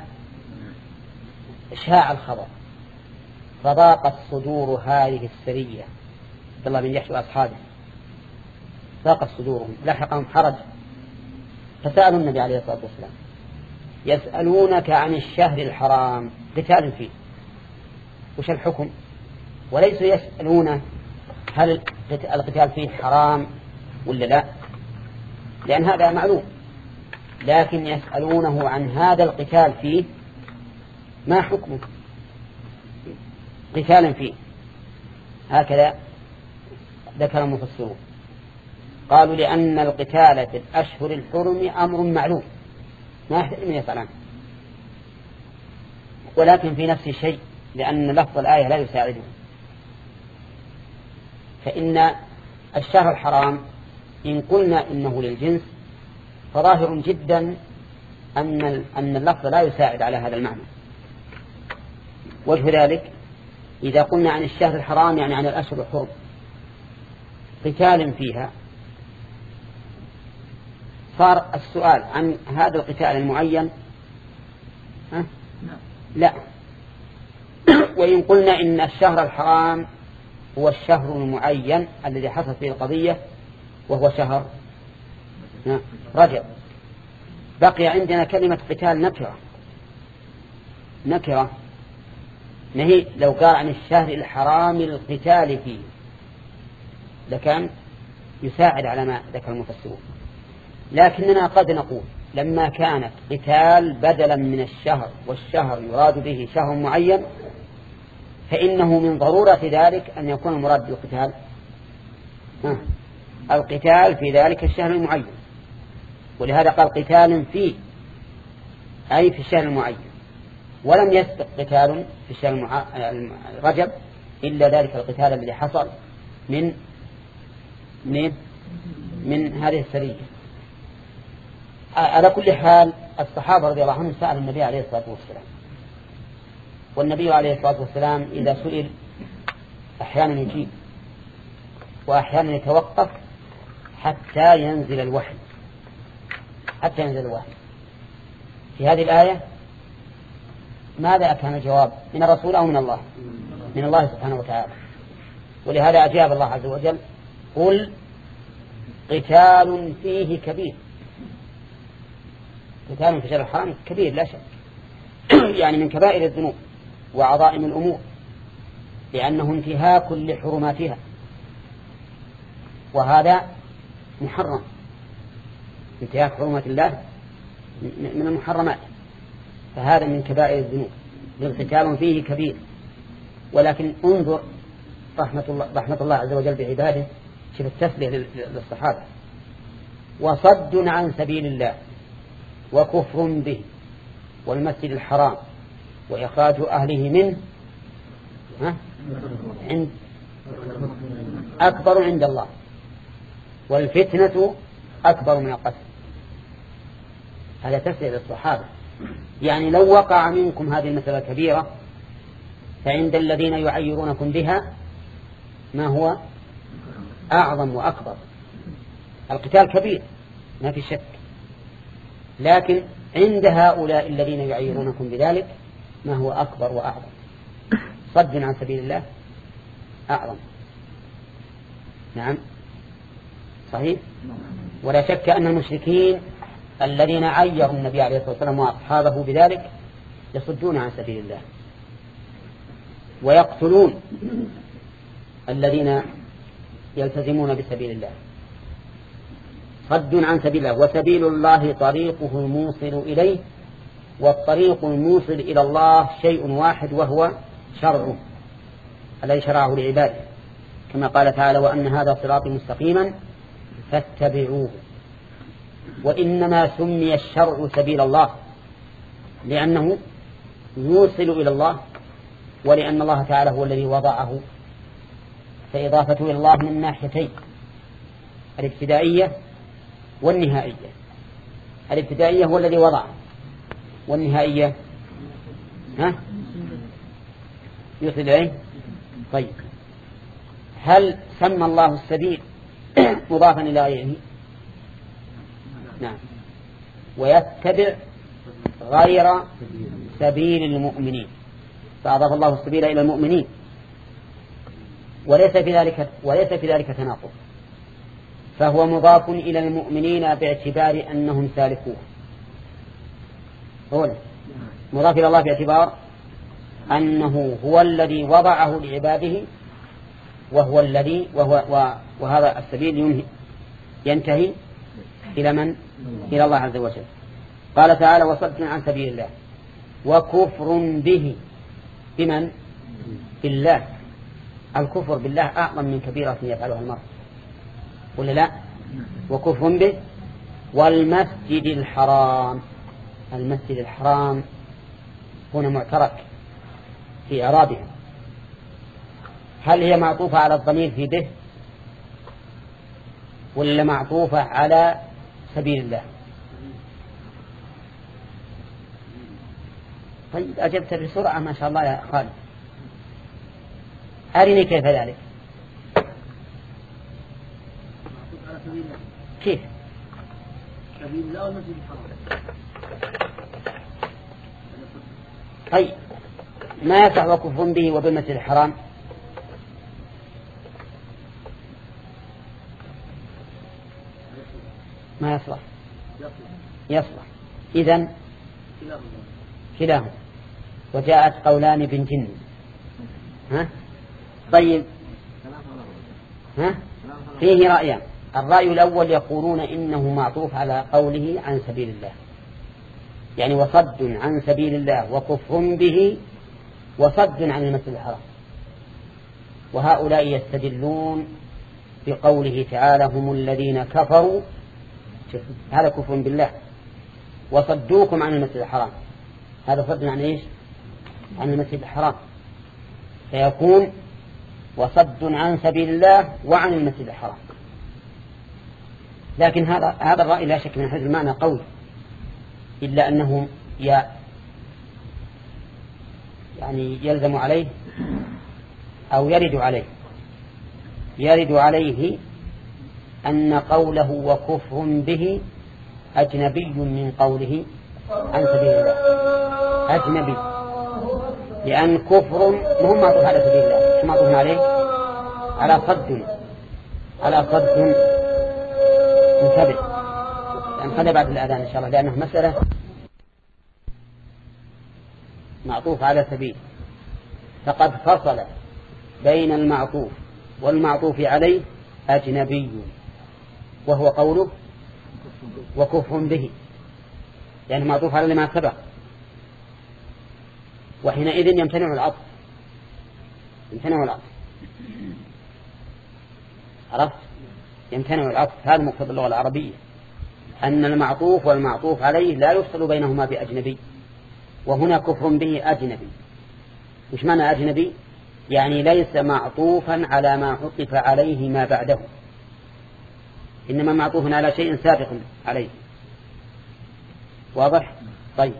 شاع الخبر فضاقت صدور هذه السرية عبد الله بن جحش وأصحابه، ضاقت صدورهم، لحقهم حرج، فسألوا النبي عليه الصلاة والسلام يسألونك عن الشهر الحرام قتال فيه وش الحكم؟ وليسوا يسألون هل القتال فيه حرام ولا لا، لأن هذا معلوم، لكن يسألونه عن هذا القتال فيه ما حكمه قتال فيه. هكذا ذكر المفسرون، قالوا لأن القتال في الأشهر الحرم أمر معلوم ما يحتاج من يسأل عنه، ولكن في نفس الشيء لأن لفظ الآية لا يساعده. فإن الشهر الحرام إن قلنا إنه للجنس فظاهر جدا أن أن اللفظ لا يساعد على هذا المعنى. وجه ذلك إذا قلنا عن الشهر الحرام يعني عن الأشهر الحرم قتال فيها، صار السؤال عن هذا القتال المعين ها؟ لا. وإن قلنا إن الشهر الحرام هو الشهر المعين الذي حصل فيه القضية وهو شهر رجب، بقي عندنا كلمة قتال نكرة نكرة نهي. لو قال عن الشهر الحرام القتال فيه لكان يساعد على ما ذكر المفسرون، لكننا قد نقول لما كانت قتال بدلا من الشهر والشهر يراد به شهر معين فإنه من ضرورة ذلك أن يكون المراد بالقتال القتال في ذلك الشهر المعين، ولهذا قال قتال فيه أي في الشهر المعين، ولم يسبق قتال في الشهر المع... رجب إلا ذلك القتال الذي حصل من من من هذه السرية. على كل حال الصحابة رضي الله عنهم سألوا النبي عليه الصلاة والسلام، والنبي عليه الصلاة والسلام إذا سئل أحيانا يجيب وأحيانا يتوقف حتى ينزل الوحي حتى ينزل الوحي. في هذه الآية ماذا كان الجواب؟ من الرسول أو من الله؟ من الله سبحانه وتعالى. ولهذا أجاب الله عز وجل قل قتال فيه كبير. قتال في شهر الحرام كبير لا شك يعني من كبائر الذنوب وعظائم الأمور، لأنه انتهاك لحرماتها، وهذا محرم. انتهاك حرمات الله من المحرمات، فهذا من كبائر الذنوب. القتال فيه كبير، ولكن انظر رحمة الله, رحمة الله عز وجل بعباده، شوف التسلية للصحابة: وصد عن سبيل الله وكفر به والمسجد الحرام وإخراج أهله منه ها؟ عند أكبر عند الله والفتنة أكبر من القتل. هذا تسلية للصحابة، يعني لو وقع منكم هذه المسألة الكبيرة فعند الذين يعيرونكم بها ما هو أعظم وأكبر. القتال كبير ما في شك، لكن عند هؤلاء الذين يعيرونكم بذلك ما هو أكبر وأعظم. صد عن سبيل الله أعظم. نعم صحيح. ولا شك أن المشركين الذين عيروا النبي عليه الصلاة والسلام وأصحابه بذلك يصدون عن سبيل الله ويقتلون الذين يلتزمون بسبيل الله. صد عن سبيل الله، وسبيل الله طريقه الموصل إليه، والطريق الموصل إلى الله شيء واحد وهو شرعه الذي شرعه لعباده، كما قال تعالى: وأن هذا صراطي مستقيما فاتبعوه. وإنما سمي الشرع سبيل الله لأنه يوصل إلى الله، ولأن الله تعالى هو الذي وضعه، فإضافته إلى الله من ناحيتين: الابتدائية والنهائية. الابتدائية هو الذي وضعه، والنهائية ها يوصل إليه. طيب، هل سمى الله السبيل مضافا إلى غيره؟ نعم. ويتبع غير سبيل المؤمنين، فأضاف الله السبيل إلى المؤمنين، وليس في ذلك وليس في ذلك تناقض، فهو مضاف إلى المؤمنين باعتبار أنهم سالكوه. هو مضاف إلى الله باعتبار أنه هو الذي وضعه لعباده، وهو الذي وهو وهذا السبيل ينهي ينتهي إلى من؟ إلى الله عز وجل. قال تعالى: وصد عن سبيل الله وكفر به. بمن؟ بالله. الكفر بالله أعظم من كبيرة يفعلها المرء، ولا لا؟ وكفر به. والمسجد الحرام. المسجد الحرام هنا معترك في إعرابها، هل هي معطوفة على الضمير في به ولا معطوفة على سبيل الله؟ طيب، أجبت بسرعة ما شاء الله يا خالد. أرني كيف ذلك. كيف؟ سبيل الله والمسجد الحرام. طيب، ما يصح وكفر به وبالمسجد الحرام؟ ما يصلح. يصلح. إذن كلاهما. وجاءت قولان بن جن. ها؟ طيب، ها؟ فيه رأيان. الرأي الأول يقولون إنه معطوف على قوله عن سبيل الله، يعني وصد عن سبيل الله وكفر به وصد عن المسجد الحرام. وهؤلاء يستدلون بقوله تعالى هم الذين كفروا، هذا كفر بالله، وصدوكم عن المسجد الحرام، هذا صد عن إيش؟ عن المسجد الحرام، فيكون وصد عن سبيل الله وعن المسجد الحرام. لكن هذا هذا الرأي لا شك من حيث المعنى قوي، إلا أنه يعني يلزم عليه أو يرد عليه يرد عليه أن قوله وكفر به أجنبي من قوله عن سبيل الله، أجنبي، لأن كفر مهم معطوف على سبيل الله، معطوف عليه على صد على صد منتبه. يعني خلي بعد الأذان إن شاء الله، لأنه مسألة معطوف على سبيل، فقد فصل بين المعطوف والمعطوف عليه أجنبي، وهو قوله وكفر به، يعني معطوف على ما سبق، وحينئذ يمتنع العطف يمتنع العطف عرفت؟ يمتنع العطف. هذا مقتضى اللغة العربية، أن المعطوف والمعطوف عليه لا يفصل بينهما بأجنبي، وهنا كفر به أجنبي. وش معنى أجنبي؟ يعني ليس معطوفا على ما عطف عليه ما بعده، إنما معطوف على شيء سابق عليه. واضح؟ طيب،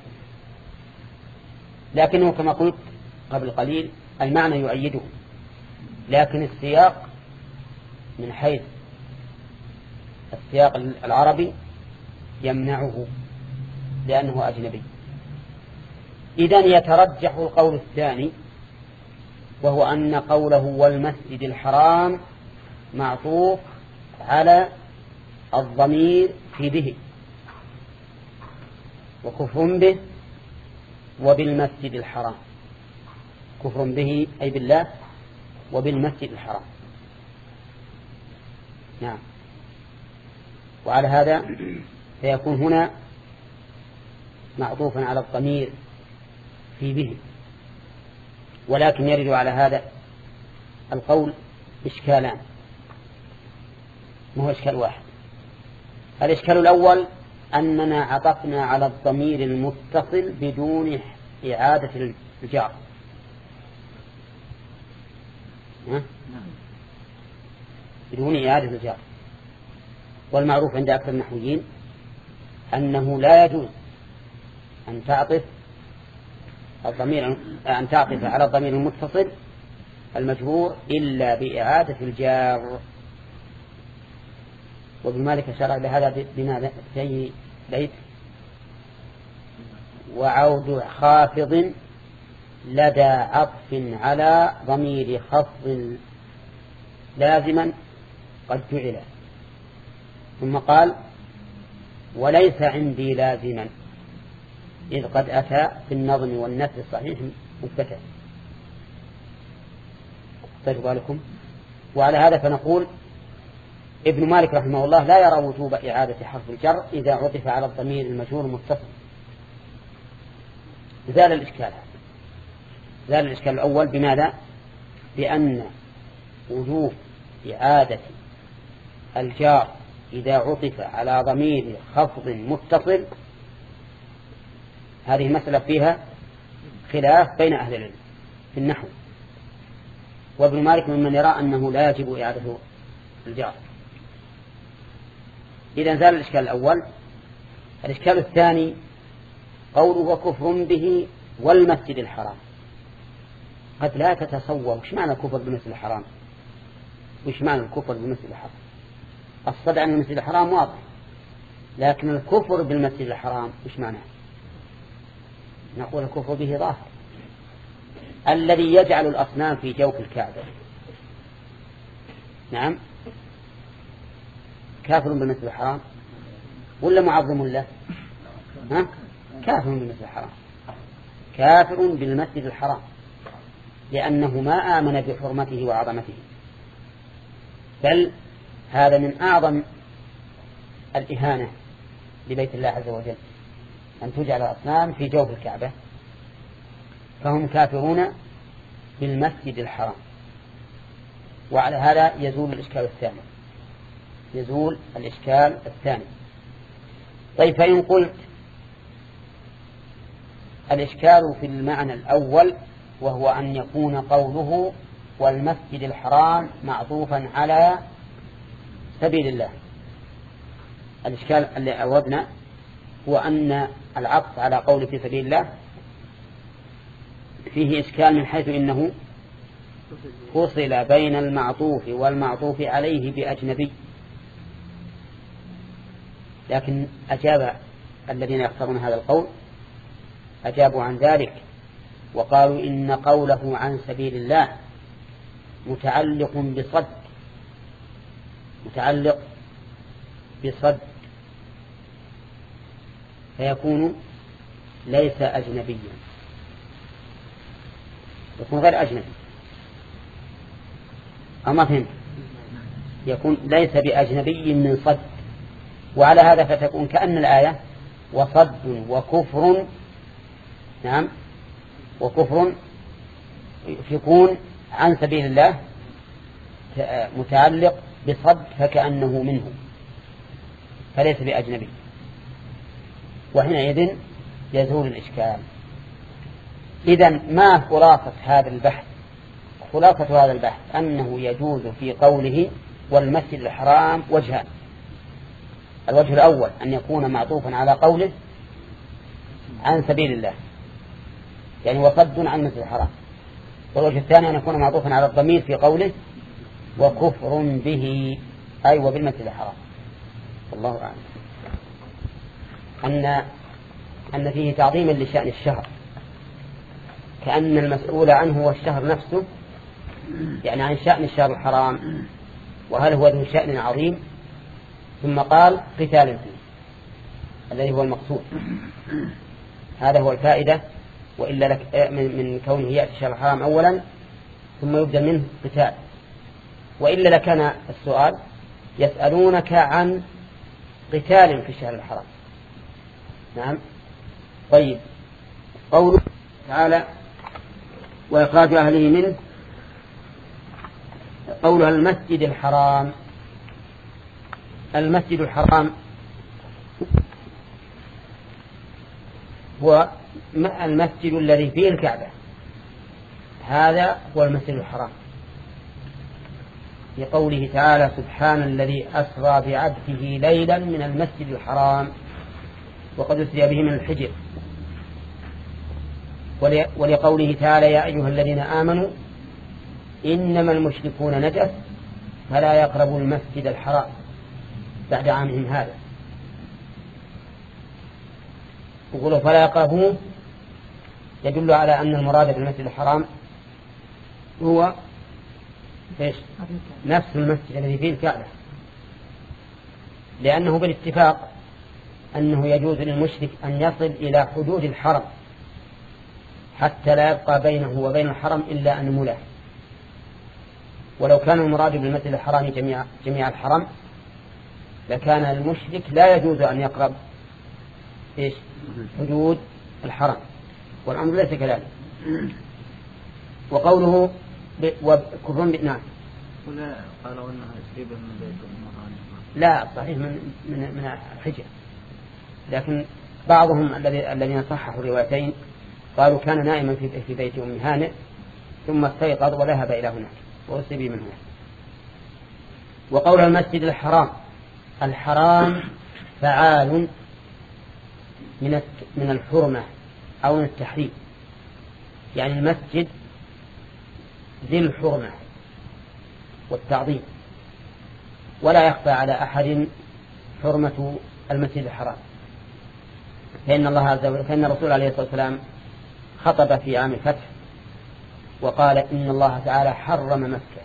لكنه كما قلت قبل قليل المعنى يؤيده، لكن السياق من حيث السياق العربي يمنعه لأنه أجنبي. إذن يترجح القول الثاني، وهو أن قوله والمسجد الحرام معطوف على الضمير في به وكفر به وبالمسجد الحرام، كفر به أي بالله وبالمسجد الحرام. نعم، وعلى هذا فيكون هنا معطوفا على الضمير في به. ولكن يرد على هذا القول إشكالان، ما هو إشكال واحد. الإشكال الأول أننا عطفنا على الضمير المتصل بدون إعادة الجار، بدون إعادة الجار، والمعروف عند أكثر النحويين أنه لا يجوز أن تعطف الضمير أن تعطف على الضمير المتصل المجرور إلا بإعادة الجار. وابن مالك شرع لهذا بماذا؟ زي بيت وعود خافض لدى عطف على ضمير خفض لازما قد جعل، ثم قال وليس عندي لازما إذ قد أتى في النظم والنثر الصحيح مثبتا. طيب بالكم. وعلى هذا فنقول ابن مالك رحمه الله لا يرى وجوب إعادة حرف الجر إذا عطف على الضمير المجرور المتصل. زال الإشكال زال الإشكال الأول بماذا؟ بأن وجوب إعادة الجار إذا عطف على ضمير خفض متصل هذه مسألة فيها خلاف بين أهل العلم في النحو، وابن مالك ممن يرى أنه لا يجب إعادة الجار. إذا زال الإشكال الأول. الإشكال الثاني قوله وكفر به والمسجد الحرام. قد لا تتصور وش معنى الكفر بالمسجد الحرام، وش معنى الكفر بالمسجد الحرام. الصد عن المسجد الحرام واضح، لكن الكفر بالمسجد الحرام وش معناه؟ نقول الكفر به ظاهر، الذي يجعل الأصنام في جوف الكعبة نعم كافر بالمسجد الحرام ولا معظم له؟ ها؟ كافر بالمسجد الحرام، كافر بالمسجد الحرام، لأنه ما آمن بحرمته وعظمته، بل هذا من أعظم الإهانة لبيت الله عز وجل، أن تجعل الأصنام في جوف الكعبة، فهم كافرون بالمسجد الحرام. وعلى هذا يزول الإشكال الثاني، يزول الإشكال الثاني. طيب، فإن قلت الإشكال في المعنى الأول، وهو أن يكون قوله والمسجد الحرام معطوفا على سبيل الله، الإشكال اللي أوردنا هو أن العطف على قول في سبيل الله فيه إشكال من حيث إنه فصل بين المعطوف والمعطوف عليه بأجنبي. لكن أجاب الذين يختارون هذا القول أجابوا عن ذلك وقالوا إن قوله عن سبيل الله متعلق بصد، متعلق بصد، فيكون ليس أجنبيا، يكون غير أجنبي. أما فهمت، يكون ليس بأجنبي من صد. وعلى هذا فتكون كأن الآية وصد وكفر، نعم، وكفر يكون عن سبيل الله متعلق بصد، فكأنه منه، فليس بأجنبي. وحينئذ يزول الإشكال. إذن ما خلاصة هذا البحث؟ خلاصة هذا البحث أنه يجوز في قوله والمسجد الحرام وجهان. الوجه الأول أن يكون معطوفا على قوله عن سبيل الله، يعني وصد عن المسجد الحرام. والوجه الثاني أن يكون معطوفا على الضمير في قوله وكفر به، أي وبالمسجد الحرام. والله أعلم. أن أن فيه تعظيما لشأن الشهر، كأن المسؤول عنه هو الشهر نفسه، يعني عن شأن الشهر الحرام، وهل هو ذو شأن عظيم. ثم قال قتال فيه الذي هو المقصود. هذا هو الفائدة. وإلا لك من, من كونه يأتي الشهر الحرام أولا ثم يبدأ منه قتال. وإلا لكان السؤال يسألونك عن قتال في الشهر الحرام. نعم. طيب، قوله تعالى وإخراج أهله منه، قولها المسجد الحرام. المسجد الحرام هو المسجد الذي فيه الكعبة، هذا هو المسجد الحرام. في قوله تعالى سبحان الذي أسرى بعبده ليلا من المسجد الحرام وقد أسري به من الحجر. ولقوله تعالى يا أيها الذين آمنوا إنما المشركون نجس فلا يقربوا المسجد الحرام بعد عامهم هذا. يقولوا فلا يقربوه، يدل على أن المراد بالمسجد الحرام هو إيش؟ نفس المسجد الذي فيه الكعبة، لأنه بالاتفاق أنه يجوز للمشرك أن يصل إلى حدود الحرم حتى لا يبقى بينه وبين الحرم إلا أنملة. ولو كان المراد بالمسجد الحرام جميع, جميع الحرم لكان المشرك لا يجوز أن يقرب إيش؟ حدود الحرم، والأمر ليس كذلك. وقوله وكفر بالناس ولا قالوا أنها قريبة من بيت المحرم؟ لا، صحيح من من من الحجر، لكن بعضهم الذين صححوا الروايتين قالوا كان نائما في بيت أم هانئ ثم استيقظ وذهب إلى هناك وأصيب من هناك. وقول المسجد الحرام، الحرام فعال من من الحرمة أو من التحريم، يعني المسجد ذي الحرمة والتعظيم، ولا يخفى على أحد حرمة المسجد الحرام. فإن الله عز وجل فإن الرسول عليه الصلاة والسلام خطب في عام الفتح وقال إن الله تعالى حرم مكة،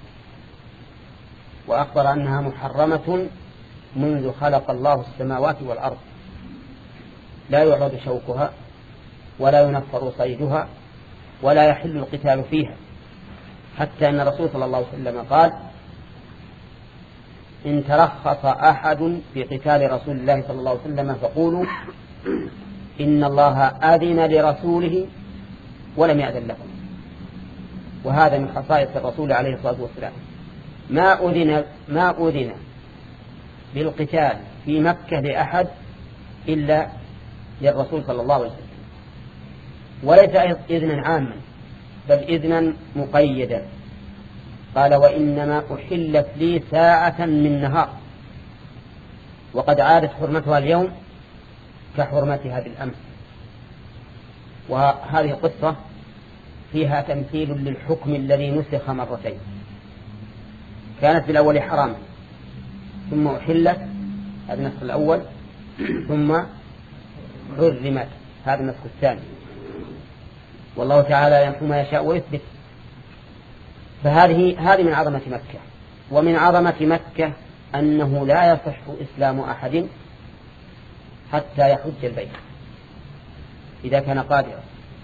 وأخبر أنها محرمة منذ خلق الله السماوات والأرض، لا يعرض شوكها ولا ينفر صيدها ولا يحل القتال فيها، حتى أن الرسول صلى الله عليه وسلم قال إن ترخص أحد في قتال رسول الله صلى الله عليه وسلم فقولوا إن الله آذن لرسوله ولم يأذن لكم. وهذا من خصائص الرسول عليه الصلاة والسلام، ما أذن, ما أذن بالقتال في مكة لأحد إلا للرسول صلى الله عليه وسلم، وليس إذنا عاما بل إذنا مقيدا. قال وإنما أحلت لي ساعة من نهار، وقد عادت حرمتها اليوم كحرمتها بالأمس. وهذه القصة فيها تمثيل للحكم الذي نسخ مرتين، كانت في الأول حرام ثم أحلت، هذا النسخ الأول، ثم حرمت، هذا النسخ الثاني. والله تعالى يمحو ما يشاء ويثبت. فهذه هذه من عظمة مكة. ومن عظمة مكة أنه لا يصح إسلام أحد حتى يحج البيت إذا كان قادرا.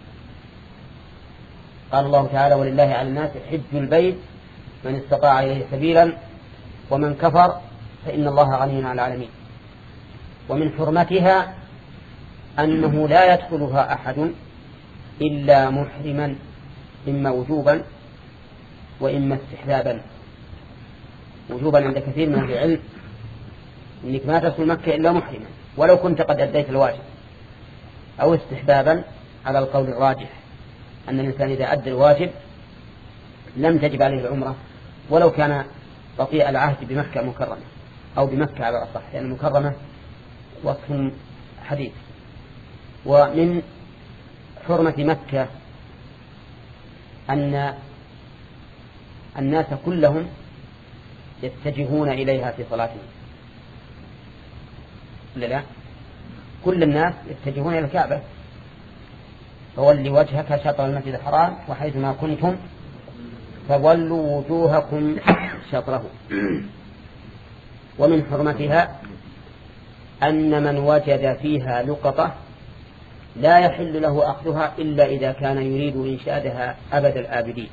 قال الله تعالى ولله على الناس حج البيت من استطاع إليه سبيلا ومن كفر فإن الله غني عن العالمين. ومن حرمتها أنه لا يدخلها أحد إلا محرما، إما وجوبا وإما استحبابا. وجوبا عند كثير من أهل العلم إنك ما تدخل مكة إلا محرما ولو كنت قد أديت الواجب، أو استحبابا على القول الراجح أن الإنسان إذا أدى الواجب لم تجب عليه العمرة ولو كان بطيء العهد بمكة مكرمة أو بمكة على الأصح، لأن يعني المكرمة وصف حديث. ومن حرمة مكة أن الناس كلهم يتجهون إليها في صلاتهم، لا لا كل الناس يتجهون إلى الكعبة، فولي وجهك شطر المسجد الحرام وحيثما كنتم فولوا وجوهكم شطره. ومن حرمتها أن من وجد فيها لقطة لا يحل له أخذها إلا إذا كان يريد إنشادها أبد الآبدين.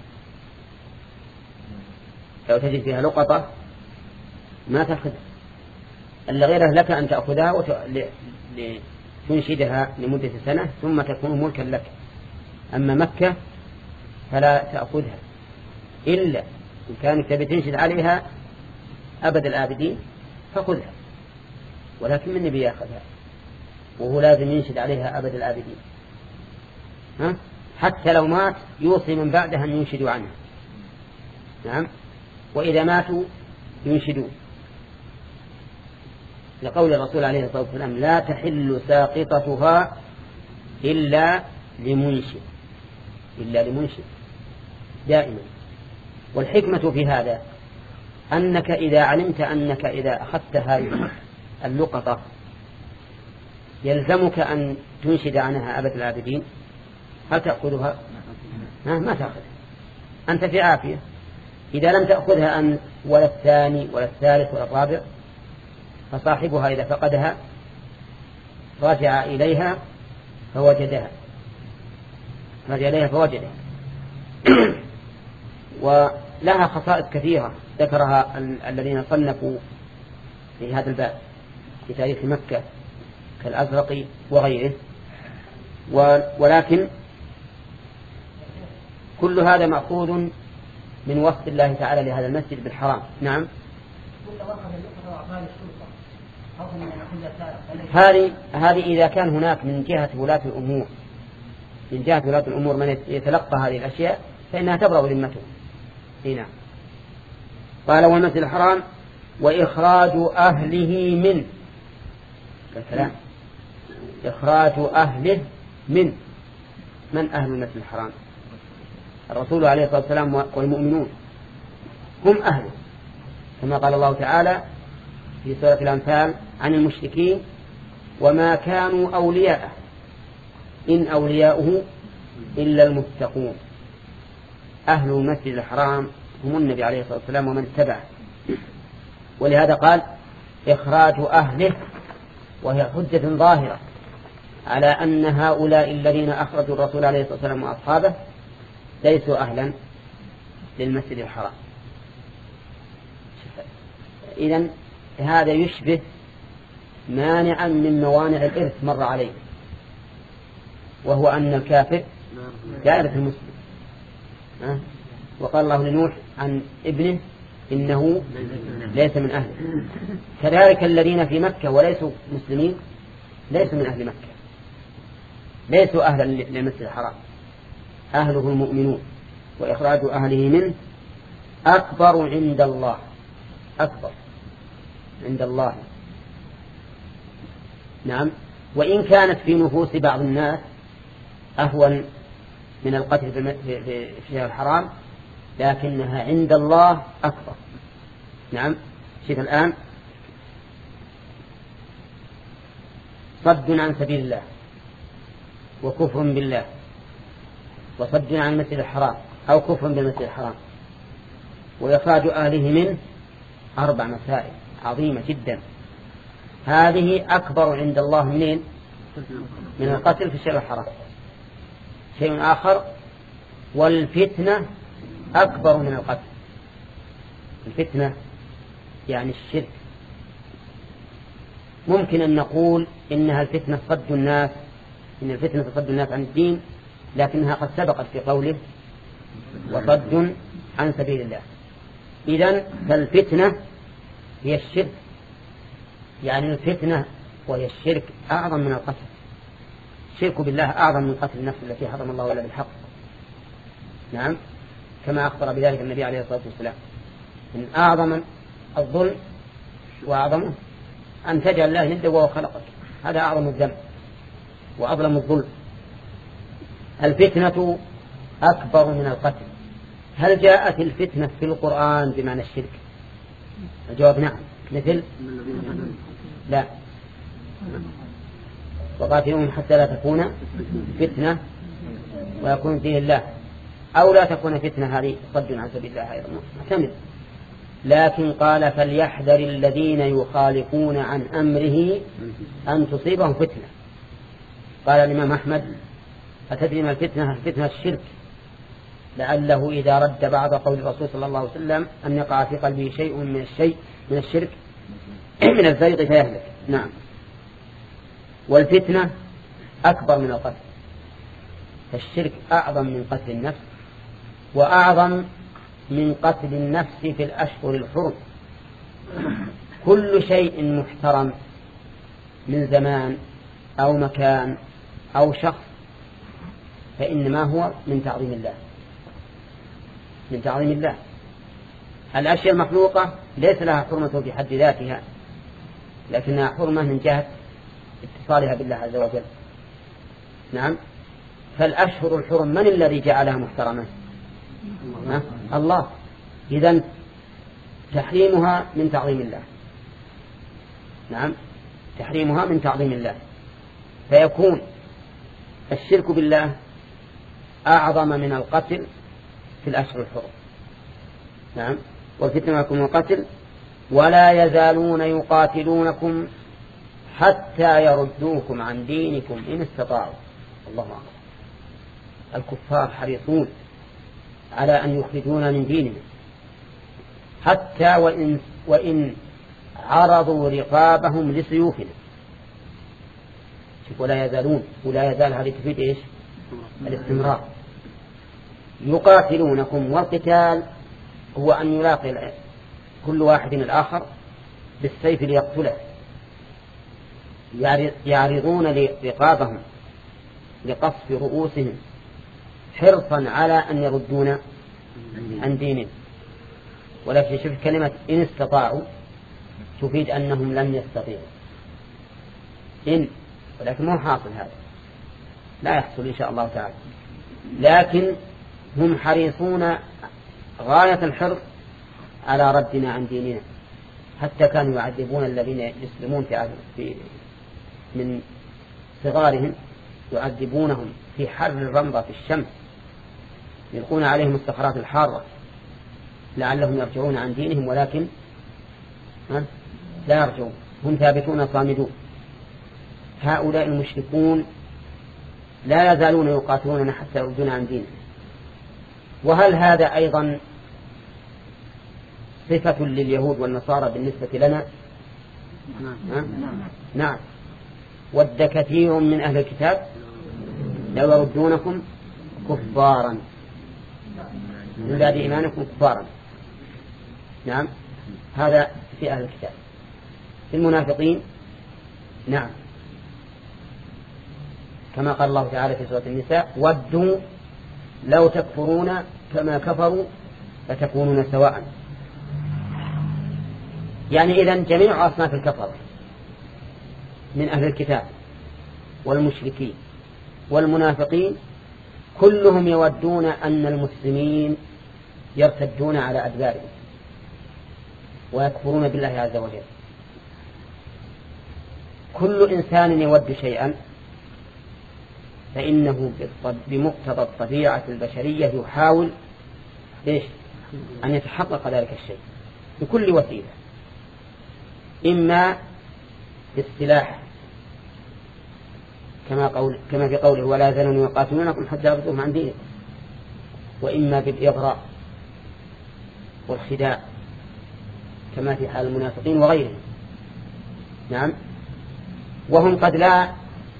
لو تجد فيها لقطة ما تأخذ إلا غيره، لك أن تأخذها وتنشدها لمدة سنة ثم تكون ملكا لك. أما مكة فلا تأخذها إلا إن كانت تبي تنشد عليها أبد الآبدين فخذها، ولكن من نبي يأخذها وهو لازم ينشد عليها أبد الآبدين، ها؟ حتى لو مات يوصي من بعدها أن ينشدوا عنها. نعم. وإذا ماتوا ينشدون، لقول الرسول عليه الصلاة والسلام لا تحل ساقطتها إلا لمنشد، إلا لمنشد دائما. والحكمة في هذا أنك إذا علمت أنك إذا أخذت هذه اللقطة يلزمك أن تنشد عنها أبد العابدين، هل تأخذها؟ ما تأخذها، أنت في عافية. إذا لم تأخذها أن ولا الثاني ولا الثالث ولا الرابع فصاحبها إذا فقدها رجع إليها فوجدها، رجع إليها فوجدها. ولها خصائص كثيرة ذكرها الذين صنفوا في هذا الباب في تاريخ مكة كالأزرقي وغيره، ولكن كل هذا مأخوذ من وصف الله تعالى لهذا المسجد بالحرام. نعم. هذه هذه إذا كان هناك من جهة ولاة الأمور من جهة ولاة الأمور من يتلقى هذه الأشياء فإنها تبرأ ذمته. هنا قال والمسجد الحرام وإخراج أهله من الكلام، إخراج أهله من من أهل المسجد الحرام؟ الرسول عليه الصلاة والسلام والمؤمنون هم أهله، كما قال الله تعالى في سورة الأنفال عن المشركين وما كانوا أولياءه إن أولياؤه إلا المتقون. أهل المسجد الحرام هم النبي عليه الصلاة والسلام ومن اتبعه، ولهذا قال إخراج أهله، وهي حجة ظاهرة على أن هؤلاء الذين أخرجوا الرسول عليه الصلاة والسلام وأصحابه ليسوا أهلا للمسجد الحرام. إذن هذا يشبه مانعا من موانع الإرث مر عليه، وهو أن الكافر لا يرث المسلم. أه؟ وقال الله لنوح عن ابنه إنه ليس من أهله. كذلك الذين في مكة وليسوا مسلمين ليسوا من أهل مكة، ليسوا أهلا للمسجد الحرام، أهله المؤمنون، وإخراج أهله منه أكبر عند الله، أكبر عند الله. نعم. وإن كانت في نفوس بعض الناس أهون من القتل في الشهر الحرام، لكنها عند الله أكبر. نعم. شوف الآن صد عن سبيل الله وكفر بالله وصد عن المسجد الحرام أو كفر بالمسجد الحرام وإخراج أهله منه أربع مسائل عظيمة جدا. هذه أكبر عند الله منين؟ من القتل في الشهر الحرام. شيء آخر، والفتنة أكبر من القتل. الفتنة يعني الشرك. ممكن أن نقول إنها الفتنة صد الناس، إن الفتنة صد الناس عن الدين، لكنها قد سبقت في قوله وصد عن سبيل الله. إذن فالفتنة هي الشرك، يعني الفتنة وهي الشرك أعظم من القتل. الشرك بالله أعظم من قتل النفس التي حرم الله إلا بالحق. نعم، كما أخبر بذلك النبي عليه الصلاة والسلام، إن أعظم الظلم وأعظمه أن تجعل الله ندا وهو خلقك، هذا أعظم الذنب وأظلم الظلم. الفتنة أكبر من القتل. هل جاءت الفتنة في القرآن بمعنى الشرك؟ الجواب نعم، مثل لا وقاتلوهم حتى لا تكون فتنة ويكون دين الله، أو لا تكون فتنة، هذه صد عن سبيل الله أيضا محتمل. لكن قال فليحذر الذين يخالفون عن أمره أن تصيبهم فتنة. قال الإمام أحمد أتدري ما الفتنة؟ الفتنة الشرك، لعله إذا رد بعض قول الرسول صلى الله عليه وسلم أن يقع في قلبه شيء من الشيء من الشرك من الزيغ فيهلك. نعم. والفتنة أكبر من القتل، فالشرك أعظم من قتل النفس وأعظم من قتل النفس في الأشهر الحرم. كل شيء محترم من زمان أو مكان أو شخص فإنما هو من تعظيم الله، من تعظيم الله. الأشياء المخلوقة ليس لها حرمة في حد ذاتها، لكنها حرمة من جهة اتصالها بالله عز وجل. نعم. فالأشهر الحرم من الذي جعلها محترمة؟ الله. إذن تحريمها من تعظيم الله. نعم، تحريمها من تعظيم الله، فيكون الشرك بالله أعظم من القتل في الأشهر الحرم. نعم. والفتنة يكون القتل. ولا يزالون يقاتلونكم حتى يردوكم عن دينكم إن استطاعوا. الله أكبر. الكفار حريصون على أن يخرجونا من ديننا، حتى وإن, وإن عرضوا رقابهم لسيوفنا. ولا يزالون، ولا يزال هذه تفيد إيش؟ الاستمرار. يقاتلونكم، والقتال هو أن يلاقي كل واحد من الآخر بالسيف ليقتله. يعرضون رقابهم لقصف رؤوسهم حرصا على أن يردون عن دينهم. ولكن شوف كلمة إن استطاعوا تفيد أنهم لم يستطيعوا. إن، ولكن مو حاصل هذا، لا يحصل إن شاء الله تعالى. لكن هم حريصون غاية الحرص على ردنا عن ديننا، حتى كانوا يعذبون الذين يسلمون في من صغارهم، يعذبونهم في حر الرمضة في الشمس، يلقون عليهم الصخرات الحارة لعلهم يرجعون عن دينهم، ولكن لا يرجعون، هم ثابتون صامدون. هؤلاء المشركون لا يزالون يقاتلوننا حتى يردون عن ديننا. وهل هذا أيضا صفة لليهود والنصارى بالنسبة لنا؟ نعم. نعم. ود كثير من أهل الكتاب لو يردونكم كفارا من بعد إيمانكم كفارا. نعم، هذا في أهل الكتاب. في المنافقين نعم، كما قال الله تعالى في سورة النساء: ودوا لو تكفرون كما كفروا فتكونون سواء. يعني إذن جميع أصناف الكفر من أهل الكتاب والمشركين والمنافقين كلهم يودون أن المسلمين يرتدون على أدبارهم ويكفرون بالله عز وجل. كل إنسان يود شيئا فإنه بمقتضى الطبيعة البشرية يحاول إيش؟ أن يتحقق ذلك الشيء بكل وسيلة، إما بالسلاح كما, قول كما في قوله: ولا يزالون يقاتلونكم حتى يردوكم عن دينكم، وإما بالإغراء والخداع كما في حال المنافقين وغيرهم. نعم، وهم قد لا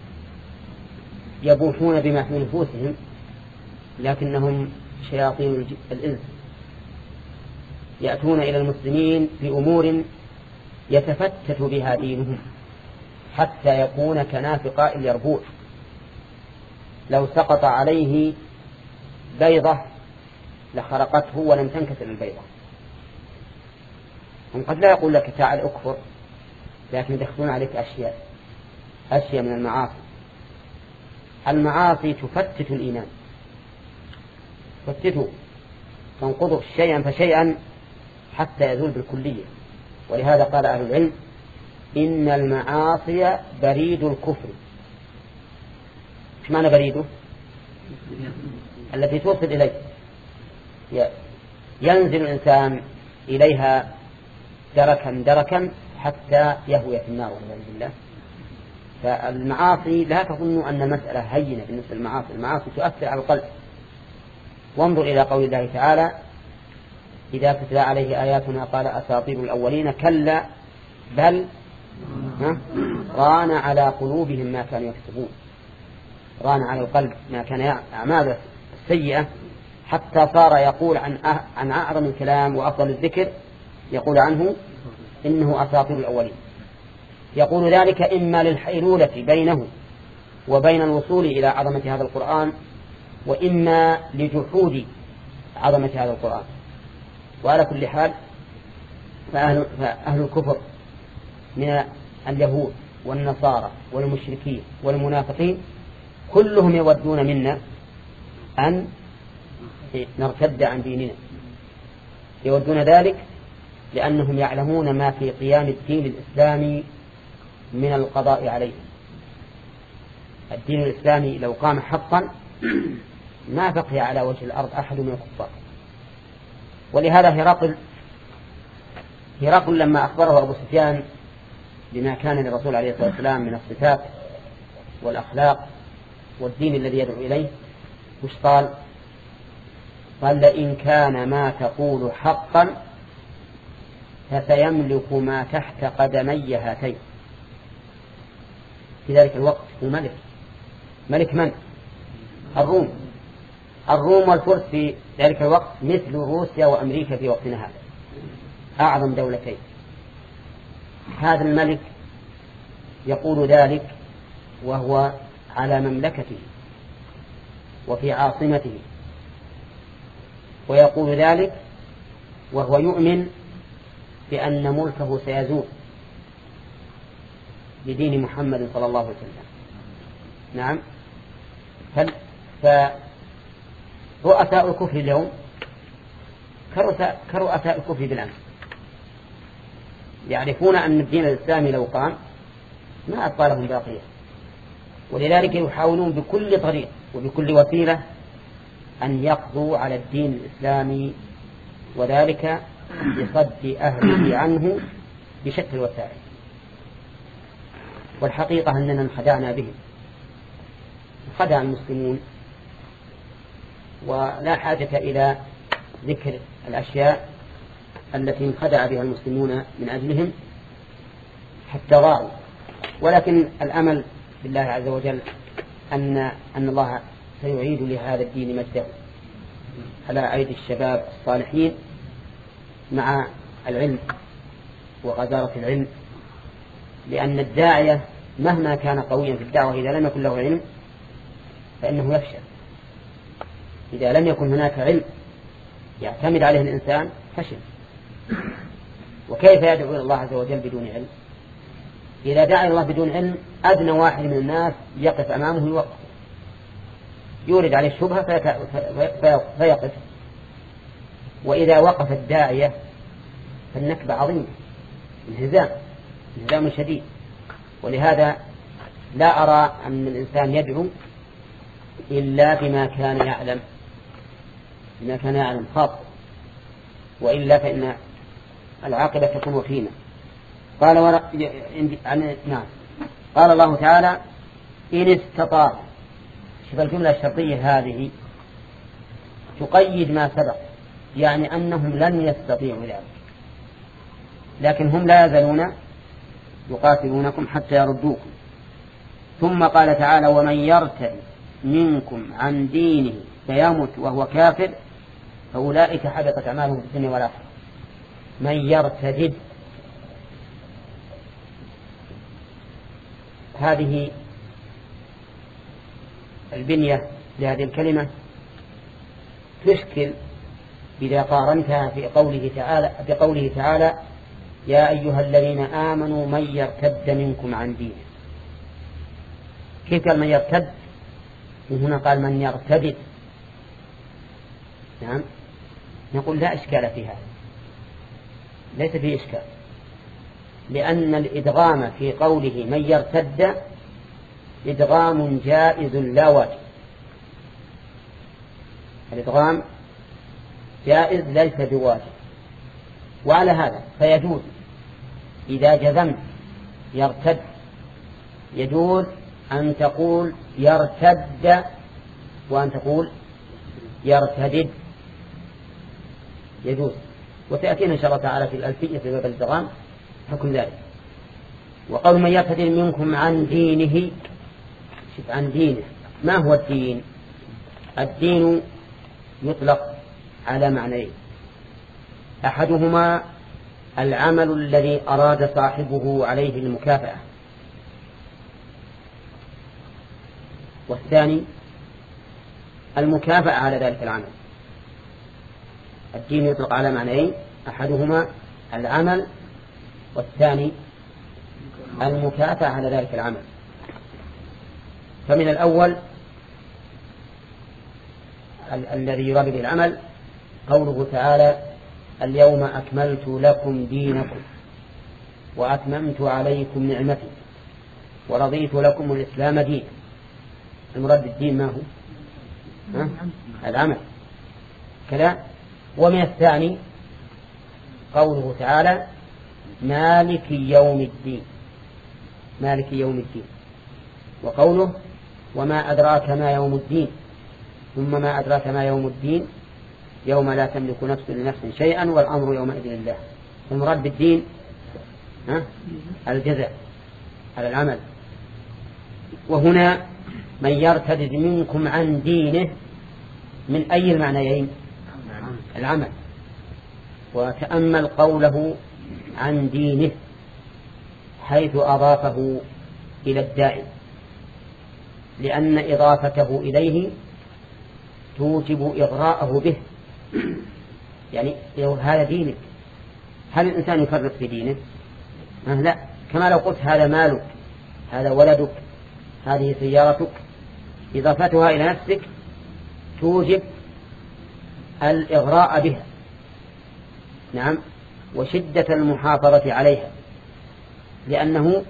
يبوحون بما في نفوسهم لكنهم شياطين الإنس يأتون إلى المسلمين بأمور يتفتت بها دينهم حتى يكون كنافق اليربوع لو سقط عليه بيضة لخرقته ولم تنكسر البيضة. هم قد لا يقول لك تعال أكفر، لكن يدخلون عليك أشياء أشياء من المعاصي. المعاصي تفتت الإيمان، تفتته، تنقضه شيئا فشيئا حتى يزول بالكلية. ولهذا قال أهل العلم: إن المعاصي بريد الكفر. ايش معنى بريده؟ التي توصل إليه، ينزل الإنسان إليها دركا دركا حتى يهوي في النار والعياذ بالله. فالمعاصي لا تظن أن المسألة هينة بالنسبة للمعاصي، المعاصي تؤثر على القلب. وانظر إلى قول الله تعالى: إذا تتلى عليه آياتنا قال أساطير الأولين كلا بل ران على قلوبهم ما كانوا يكسبون. ران على القلب ما كان أعماله السيئة حتى صار يقول عن عن أعظم الكلام وأفضل الذكر يقول عنه إنه أساطير الأولين. يقول ذلك إما للحيلولة بينه وبين الوصول إلى عظمة هذا القرآن، وإما لجحود عظمة هذا القرآن. وعلى كل حال فأهل, فأهل الكفر من اليهود والنصارى والمشركين والمنافقين كلهم يودون منا أن نرتد عن ديننا. يودون ذلك لأنهم يعلمون ما في قيام الدين الإسلامي من القضاء عليه. الدين الإسلامي لو قام حقا ما بقي على وجه الأرض أحد من الكفار. ولهذا هرقل هرقل لما أخبره أبو سفيان بما كان للرسول عليه الصلاة والسلام من الصفات والأخلاق والدين الذي يدعو إليه، وش قال؟ قال: لئن كان ما تقول حقا فسيملك ما تحت قدمي هاتين. في ذلك الوقت هو ملك. ملك من؟ الروم. الروم والفرس في ذلك الوقت مثل روسيا وأمريكا في وقتنا هذا، أعظم دولتين. هذا الملك يقول ذلك وهو على مملكته وفي عاصمته، ويقول ذلك وهو يؤمن بأن ملكه سيزول بدين محمد صلى الله عليه وسلم. نعم. فرؤساء الكفر اليوم كرؤساء الكفر بالأمس، يعرفون أن الدين الإسلامي لو قام ما أبقى لهم باقية، ولذلك يحاولون بكل طريق وبكل وسيلة أن يقضوا على الدين الإسلامي، وذلك بصد أهله عنه بشتى الوسائل. والحقيقة أننا انخدعنا بهم، انخدع المسلمون، ولا حاجة إلى ذكر الأشياء التي انخدع بها المسلمون من أجلهم حتى ضاروا. ولكن الأمل بالله عز وجل أن أن الله سيعيد لهذا الدين مجده على أيدي الشباب الصالحين مع العلم وغزارة العلم، لأن الداعية مهما كان قويا في الدعوة إذا لم يكن له علم فإنه يفشل. إذا لم يكن هناك علم يعتمد عليه الإنسان فشل. وكيف يدعو إلى الله عز وجل بدون علم؟ إذا دعا الله بدون علم أدنى واحد من الناس يقف أمامه يوقف، يورد عليه الشبهة فيقف. وإذا وقف الداعية فالنكبة عظيمة، انهزام انهزام شديد. ولهذا لا أرى أن الإنسان يدعو إلا بما كان يعلم بما كان يعلم خاص، وإلا فإن العاقبة تكون وخيمة. قال ور... عن... نعم قال الله تعالى إن استطاع. شوف الجملة الشرطية هذه تقيد ما سبق، يعني أنهم لن يستطيعوا ذلك، لكن هم لا يزالون يقاتلونكم حتى يردوكم. ثم قال تعالى ومن يرتد منكم عن دينه فيمت وهو كافر فأولئك حبطت أعمالهم في الدنيا والآخرة. من يرتد، هذه البنية لهذه الكلمة تشكل إذا قارنتها في قوله تعالى بقوله تعالى يا أيها الذين آمنوا من يرتد منكم عن دينه. كيف قال من يرتد وهنا قال من يرتد؟ نعم نقول لا إشكال في هذا، ليس فيه إشكال، لأن الإدغام في قوله من يرتد إدغام جائز لا واجب. الإدغام جائز ليس بواجب. وعلى هذا فيجوز إذا جزمت يرتد يجوز أن تقول يرتد وأن تقول يرتدد، يجوز. وتأتينا إن شاء الله تعالى في الألفية في باب الإدغام حكم ذلك. وقول من يرتد منكم عن دينه، شوف عن دينه، ما هو الدين؟ الدين يطلق على معنيين، أحدهما العمل الذي أراد صاحبه عليه المكافأة، والثاني المكافأة على ذلك العمل. الدين يطلق على معنيين، أحدهما العمل والثاني المكافأة على ذلك العمل. فمن الأول ال- الذي يراد به العمل قوله تعالى اليوم أكملت لكم دينكم وأتممت عليكم نعمتي ورضيت لكم الإسلام دين. المراد بالدين ما هو؟ ها؟ العمل كذا. ومن الثاني قوله تعالى مالك يوم الدين، مالك يوم الدين. وقوله وما أدراك ما يوم الدين، ثم ما أدراك ما يوم الدين يوم لا تملك نفس لنفس شيئا والأمر يومئذ لله. المراد بالدين ها؟ الجزاء على العمل. وهنا من يرتد منكم عن دينه من أي المعنيين؟ العمل. وتأمل قوله عن دينه حيث أضافه إلى الداعي، لأن إضافته إليه توجب إغراءه به. يعني هذا دينك، هل الإنسان يفرط في دينه؟ لا. كما لو قلت هذا مالك، هذا ولدك، هذه سيارتك، إضافتها إلى نفسك توجب الإغراء بها. نعم. وشدة المحافظة عليها، لأنه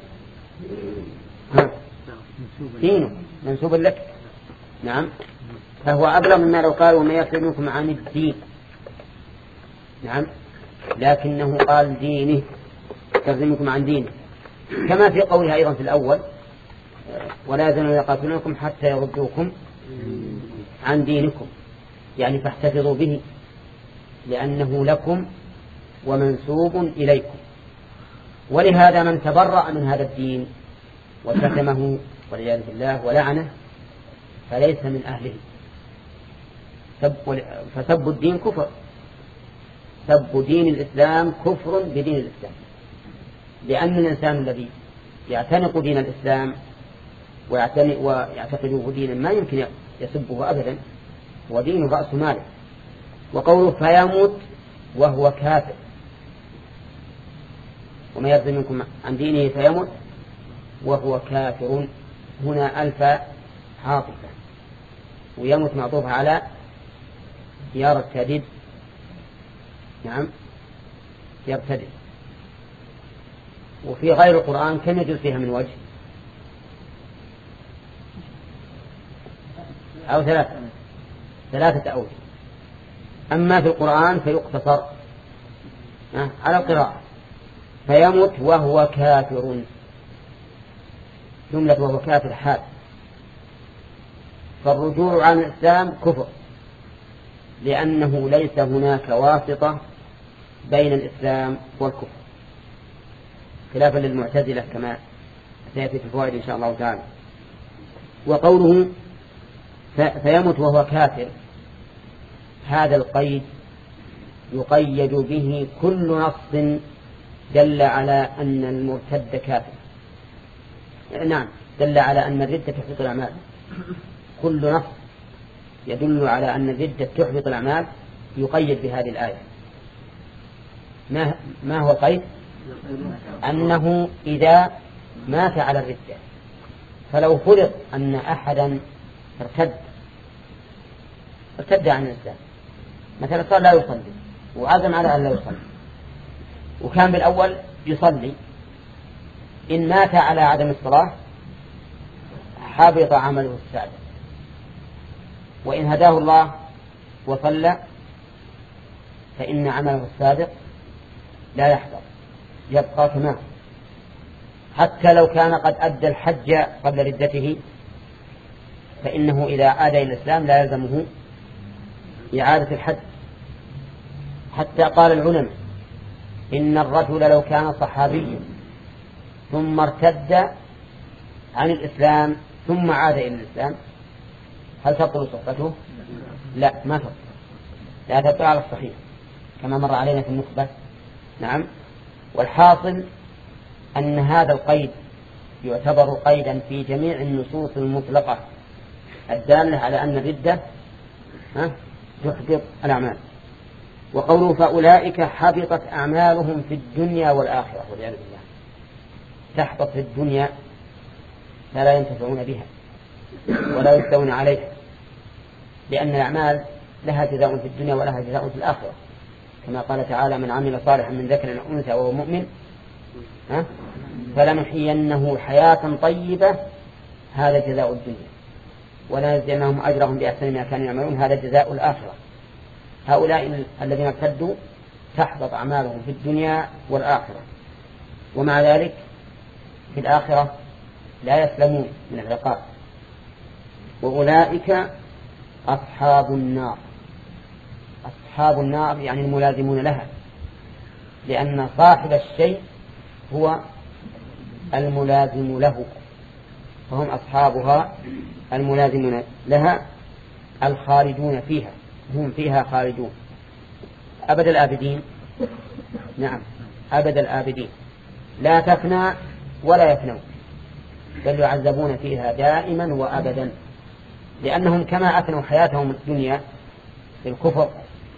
دينه منسوب لك. نعم. فهو أبلغ مما لو قال وما يرتد منكم عن الدين. نعم. لكنه قال دينه، يرتد منكم عن دينه، كما في قولها أيضا في الأول ولا يزالون يقاتلونكم حتى يردوكم عن دينكم، يعني فاحتفظوا به لأنه لكم ومنسوب إليكم. ولهذا من تبرأ من هذا الدين وشتمه والعياذ بالله ولعنه فليس من أهله. فسب الدين كفر، سب دين الإسلام كفر بدين الإسلام، لأن الإنسان الذي يعتنق دين الإسلام ويعتقده دينا ما يمكن يسبه أبدا، ودين رأس ماله. وقوله فيموت وهو كافر، وما يرضي منكم عن دينه فيموت وهو كافر، هنا ألف عاطفة، ويموت معطوف على يرتدد. نعم يرتدد. وفي غير القرآن كم يجوز فيها من وجه؟ أو ثلاثة ثلاثة أوجه. أما في القرآن فيقتصر على القراءة فيموت وهو كافر، جملة وهو كافر حال. فالرجوع عن الإسلام كفر، لأنه ليس هناك واسطة بين الإسلام والكفر، خلافا للمعتزلة كما سيأتي في الفوائد إن شاء الله تعالى. وقوله فيموت وهو كافر، هذا القيد يقيد به كل نص دل على أن المرتد كافر. نعم دل على أن الردة تحبط الأعمال، كل نص يدل على أن الردة تحبط الأعمال يقيد بهذه الآية. ما, ما هو القيد؟ أنه إذا مات على الردة، فلو فرض أن أحدا ارتد ارتد عن الإسلام، مثلا صار لا يصلي وعزم على أن لا يصلي، وكان بالأول يصلي، إن مات على عدم الصلاة حبط عمله السابق، وإن هداه الله وصلى فإن عمله السابق لا يحبط، يبقى كما، حتى لو كان قد أدى الحج قبل ردته فإنه إذا عاد إلى الإسلام لا يلزمه إعادة الحج. حتى قال العلماء إن الرجل لو كان صحابيا ثم ارتد عن الإسلام ثم عاد إلى الإسلام هل تبطل صحبته؟ لا ما تبطل، لا تبطل على الصحيح كما مر علينا في النخبة. نعم. والحاصل أن هذا القيد يعتبر قيدا في جميع النصوص المطلقة الدالة على أن الردة تحبط الأعمال. وقوله فأولئك حبطت أعمالهم في الدنيا والآخرة والعياذ بالله، تحبط في الدنيا فلا ينتفعون بها ولا يستوون عليها، لأن الأعمال لها جزاء في الدنيا ولها جزاء في الآخرة، كما قال تعالى من عمل صالحا من ذكر أو أنثى وهو مؤمن فلنحيينه حياة طيبة، هذا جزاء الدنيا، ولنجزينهم أجرهم بأحسن ما كانوا يعملون، هذا جزاء الآخرة. هؤلاء الذين ارتدوا تحبط أعمالهم في الدنيا والآخرة، ومع ذلك في الآخرة لا يسلمون من العقاب. وأولئك أصحاب النار، أصحاب النار يعني الملازمون لها، لأن صاحب الشيء هو الملازم له، فهم أصحابها الملازمون لها الخالدون فيها، هم فيها خالدون أبد الآبدين. نعم أبد الآبدين، لا تفنى ولا يفنون، بل يعذبون فيها دائما وأبدا، لأنهم كما أفنوا حياتهم الدنيا بالكفر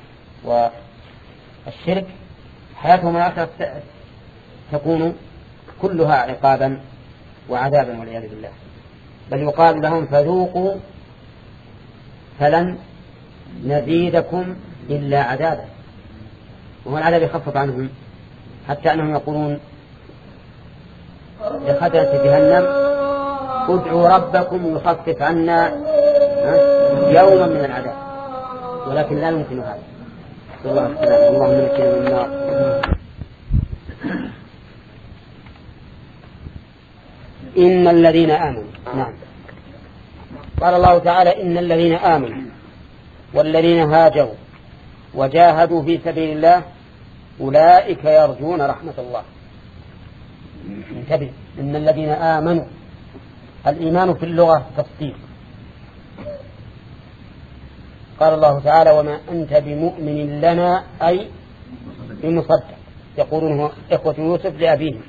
والشرك حياتهم الآخرة تكون كلها عقابا وعذابا والعياذ بالله. بل يقال لهم فذوقوا فلن نزيدكم إلا عذابا، وهو العذاب يخفف عنهم، حتى أنهم يقولون لخزنة جهنم ادعوا ربكم يخفف عنا يوما من العذاب، ولكن لا يمكن هذا. الله السلام، اللهم نجنا من النار. إن الذين آمنوا، نعم قال الله تعالى إن الذين آمنوا والذين هاجروا وجاهدوا في سبيل الله أولئك يرجون رحمة الله. انتبه إن الذين آمنوا، الإيمان في اللغة تصديق. قال الله تعالى وما أنت بمؤمن لنا أي بمصدق، يقولون إخوة يوسف لأبيهم.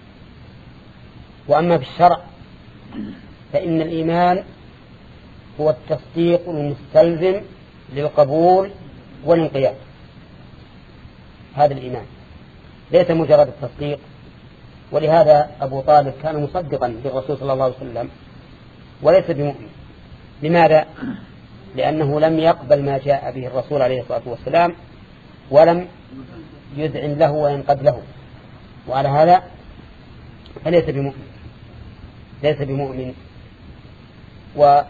وأما في الشرع فإن الإيمان هو التصديق المستلزم للقبول والانقياد. هذا الإيمان ليس مجرد التصديق. ولهذا أبو طالب كان مصدقا بالرسول صلى الله عليه وسلم وليس بمؤمن. لماذا؟ لأنه لم يقبل ما جاء به الرسول عليه الصلاة والسلام ولم يذعن له وينقد له، وعلى هذا فليس بمؤمن ليس بمؤمن و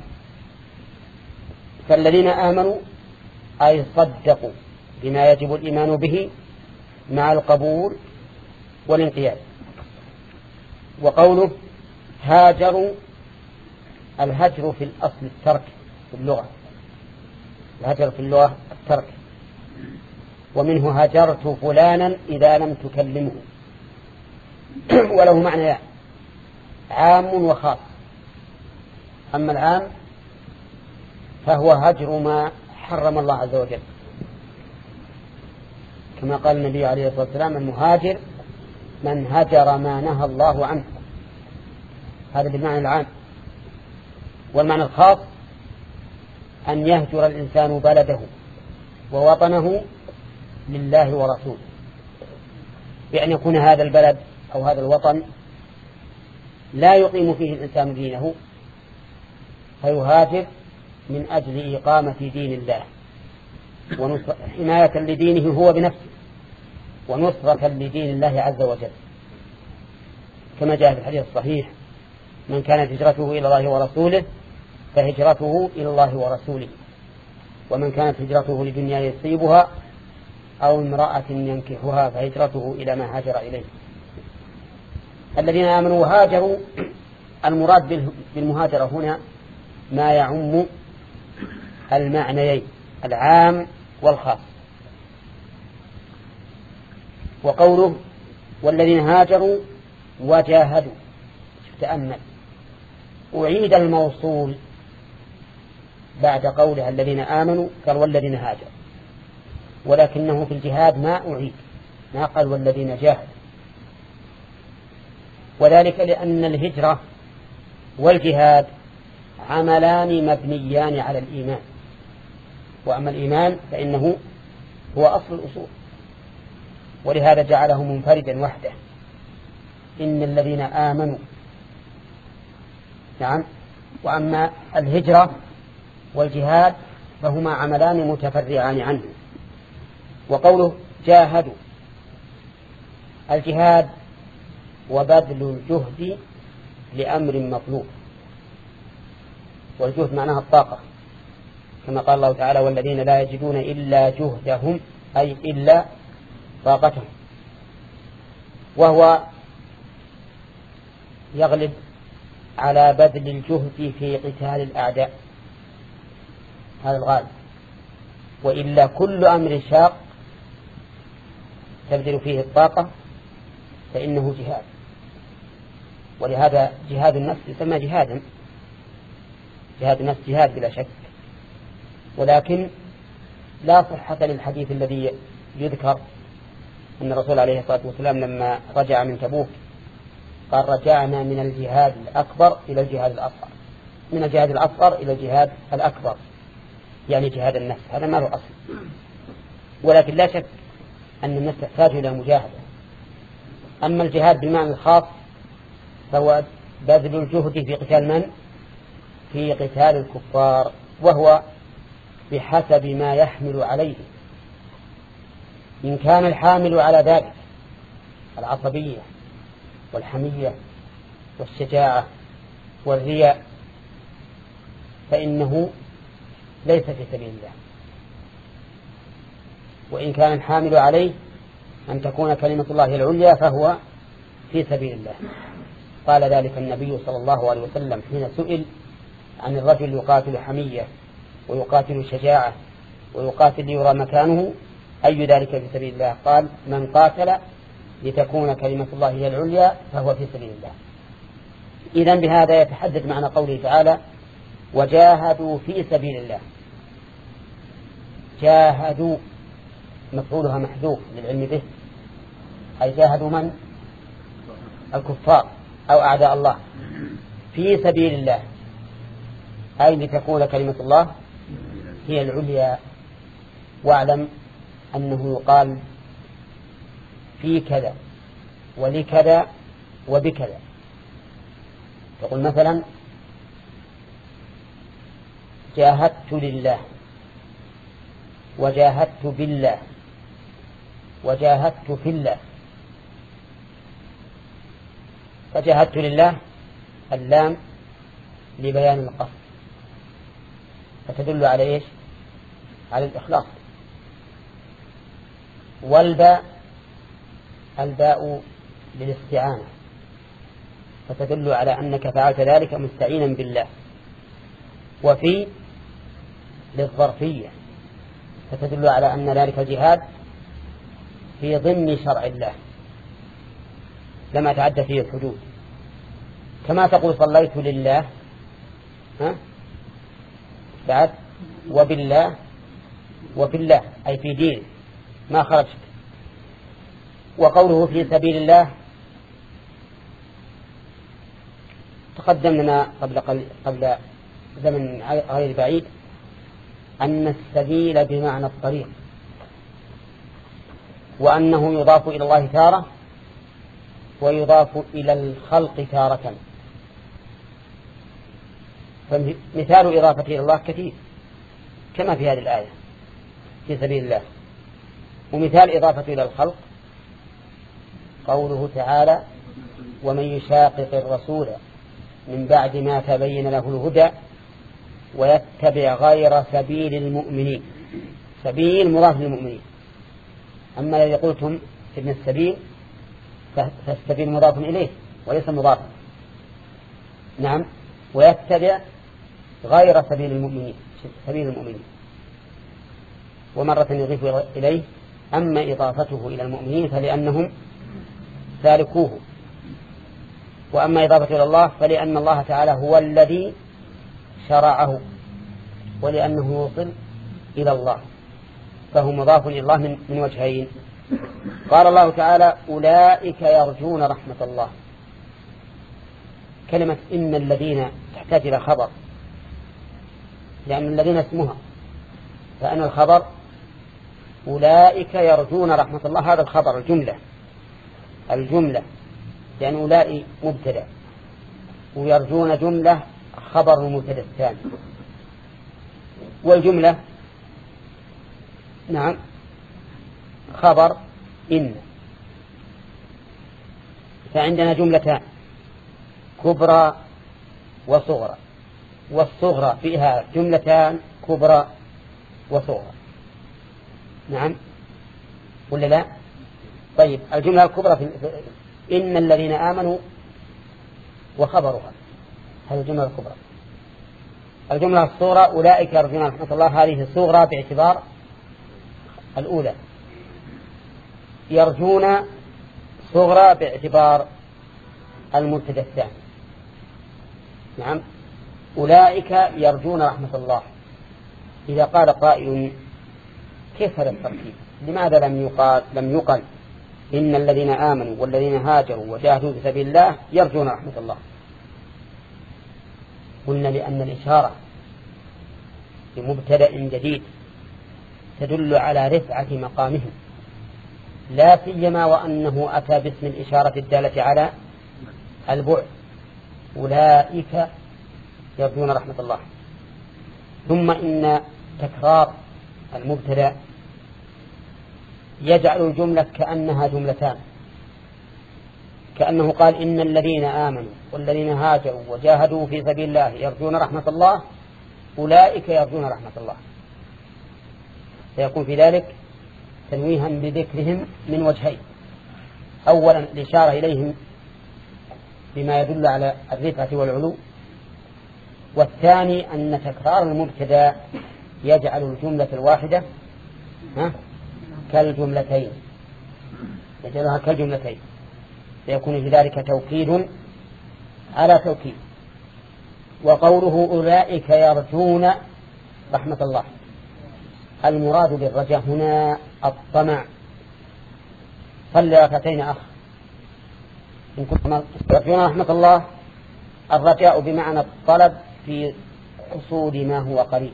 فالذين آمنوا أي صدقوا بما يجب الإيمان به مع القبول والانقياد. وقوله هاجروا، الهجر في الأصل الترك في اللغة، الهجر في اللغة الترك. ومنه هجرت فلانا إذا لم تكلمه. وله معنى يعني عام وخاص. أما العام فهو هجر ما حرم الله عز وجل، كما قال النبي عليه الصلاة والسلام المهاجر من هجر ما نهى الله عنه. هذا بالمعنى العام. والمعنى الخاص أن يهجر الإنسان بلده ووطنه لله ورسوله، بأن يكون هذا البلد أو هذا الوطن لا يقيم فيه الإنسان دينه فيهاجر من أجل إقامة دين الله وحماية لدينه هو بنفسه ونصرة لدين الله عز وجل، كما جاء في الحديث الصحيح من كانت هجرته إلى الله ورسوله فهجرته إلى الله ورسوله، ومن كانت هجرته لدنيا يصيبها أو امرأة ينكحها فهجرته إلى ما هاجر إليه. الذين آمنوا وهاجروا، المراد بالمهاجرة هنا ما يعم المعنيين العام والخاص. وقوله والذين هاجروا وجاهدوا، تأمل أعيد الموصول بعد قولها الذين آمنوا قال والذين هاجروا، ولكنه في الجهاد ما أعيد، ما قال والذين جاهدوا، وذلك لأن الهجرة والجهاد عملان مبنيان على الإيمان، وأما الإيمان فإنه هو أصل الأصول، ولهذا جعله منفردا وحده. إن الذين آمنوا، نعم. وأما الهجرة والجهاد فهما عملان متفرعان عنه. وقوله جاهدوا، الجهاد وبذل الجهد لأمر مطلوب، والجهد معناها الطاقة، كما قال الله تعالى والذين لا يجدون إلا جهدهم أي إلا طاقتهم، وهو يغلب على بذل الجهد في قتال الأعداء، هذا الغالب. وإلا كل أمر شاق تبذل فيه الطاقة فإنه جهاد. ولهذا جهاد النفس يسمى جهادا، جهاد النفس جهاد بلا شك، ولكن لا صحة للحديث الذي يذكر أن الرسول عليه الصلاة والسلام لما رجع من تبوك قال رجعنا من الجهاد الأكبر إلى الجهاد الأصغر، من الجهاد الأصغر إلى الجهاد الأكبر، يعني جهاد النفس، هذا ما له أصل. ولكن لا شك أن النفس تحتاج إلى مجاهدة. أما الجهاد بمعنى الخاص فهو بذل الجهد في قتال من؟ في قتال الكفار، وهو بحسب ما يحمل عليه. إن كان الحامل على ذلك العصبية والحمية والشجاعة والرياء فإنه ليس في سبيل الله. وإن كان الحامل عليه أن تكون كلمة الله العليا فهو في سبيل الله. قال ذلك النبي صلى الله عليه وسلم حين سئل عن الرجل يقاتل حمية ويقاتل شجاعة ويقاتل ليرى مكانه، أي ذلك في سبيل الله؟ قال من قاتل لتكون كلمة الله هي العليا فهو في سبيل الله. إذن بهذا يتحدد معنى قوله تعالى وجاهدوا في سبيل الله. جاهدوا مفعولها محذوف للعلم به، أي جاهدوا من؟ الكفار أو أعداء الله في سبيل الله، أي لتكون كلمة الله هي العليا. واعلم أنه يقال في كذا ولكذا وبكذا. تقول مثلا جاهدت لله وجاهدت بالله وجاهدت في الله. فجاهدت لله اللام لبيان القصد فتدل على إيش؟ على الإخلاص. والباء الباء للاستعانة فتدل على أنك فعلت ذلك مستعينا بالله. وفي للظرفية فتدل على أن ذلك الجهاد في ضمن شرع الله لما تعدى فيه الحدود. كما تقول صليت لله ها بعد وبالله وفي الله أي في دين ما خرجت. وقوله في سبيل الله تقدم لنا قبل قبل زمن غير بعيد أن السبيل بمعنى الطريق، وأنه يضاف إلى الله تارة ويضاف إلى الخلق تارة. فمثال إضافته إلى الله كثير كما في هذه الآية في سبيل الله. ومثال إضافته إلى الخلق قوله تعالى ومن يشاقق الرسول من بعد ما تبين له الهدى ويتبع غير سبيل المؤمنين. سبيل مضاف للمؤمنين. أما الذي قلتم ابن السبيل فالسبيل مضاف إليه وليس مضاف. نعم ويتبع غير سبيل المؤمنين سبيل المؤمنين. ومرة يضيف إليه أما إضافته إلى المؤمنين فلأنهم سالكوه، وأما إضافته إلى الله فلأن الله تعالى هو الذي شرعه ولأنه يوصل إلى الله فهو مضاف إلى الله من, من وجهين. قال الله تعالى أولئك يرجون رحمة الله. كلمة إن الذين تحتاج إلى خبر لأن الذين اسمها، فأنا الخبر أولئك يرجون رحمة الله هذا الخبر الجملة الجملة لأن أولئك مبتدأ ويرجون جملة خبر المبتدأ الثاني. والجملة نعم خبر إن. فعندنا جملتان كبرى وصغرى، والصغرى فيها جملتان كبرى وصغرى. نعم ولا لا؟ طيب الجملة الكبرى في إن الذين آمنوا وخبرها هذه الجملة الكبرى. الجملة الصغرى أولئك يرجون رحمة الله هذه الصغرى باعتبار الأولى، يرجون صغرى باعتبار المبتدأ الثاني. نعم أولئك يرجون رحمة الله. إذا قال قائل كيف هذا الترتيب؟ لماذا لم يقال لم يقل إن الذين آمنوا والذين هاجروا وجاهدوا في سبيل الله يرجون رحمة الله؟ قلنا لأن الإشارة بمبتدأ جديد تدل على رفعة مقامهم، لا سيما وأنه أتى باسم الإشارة الدالة على البعد. أولئك يرجون رحمة الله. ثم إن تكرار المبتدأ يجعل الجملة كأنها جملتان، كأنه قال إن الذين آمنوا والذين هاجروا وجاهدوا في سبيل الله يرجون رحمة الله أولئك يرجون رحمة الله. سيكون في ذلك تنويها بذكرهم من وجهين: أولا الإشارة إليهم بما يدل على الرفعة والعلو، والثاني أن تكرار المبتدأ يجعل الجملة الواحدة كالجملتين، يجعلها كالجملتين، فيكون في ذلك توكيد على توكيد. وقوله أولئك يرجون رحمة الله، المراد بالرجاء هنا الطمع. صلي ركعتين أخ إن كنتم يرجون رحمة الله، الرجاء بمعنى الطلب في حصول ما هو قريب،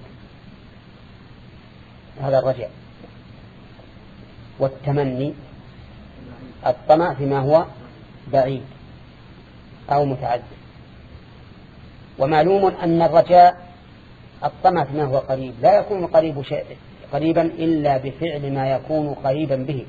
هذا الرجاء. والتمني الطمع فيما هو بعيد أو متعدد. ومعلوم أن الرجاء الطمع فيما هو قريب لا يكون قريب شيء قريبا إلا بفعل ما يكون قريبا به،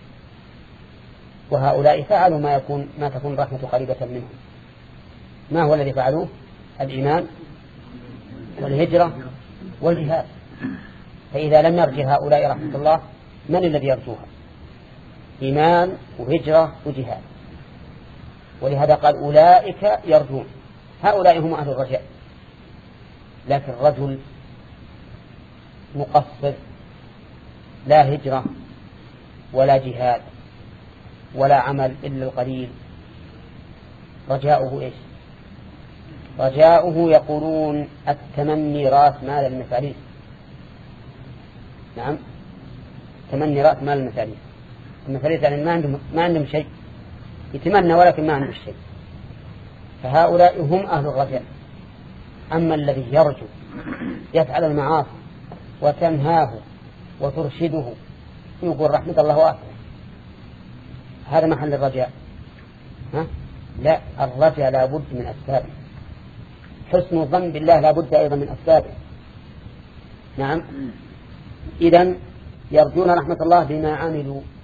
وهؤلاء فعلوا ما يكون ما تكون رحمة قريبة منهم. ما هو الذي فعلوه؟ الإيمان والهجرة والجهاد. فإذا لم يرجى هؤلاء رحمة الله، من الذي يرجوها؟ إيمان وهجرة وجهاد. ولهذا قال أولئك يرجون، هؤلاء هم أهل الرجاء. لكن رجل مقصر لا هجرة ولا جهاد ولا عمل إلا القليل، رجاؤه إيش؟ رجاؤه يقولون التمني رأس مال المفاليس. نعم، تمني رأس مال المفاليس. المفاليس يعني ما عندهم ما عندهم شيء، يتمنى ولكن ما عندهم شيء. فهؤلاء هم أهل الرجاء. أما الذي يرجو يفعل المعاصي وتنهاه وترشده يقول رحمة الله واسعة، هذا محل الرجاء. ها؟ لا، الرجاء لا بد من أسباب. حسن الظن بالله لا بد أيضا من أسبابه. نعم، إذن يرجون رحمة الله بما عملوا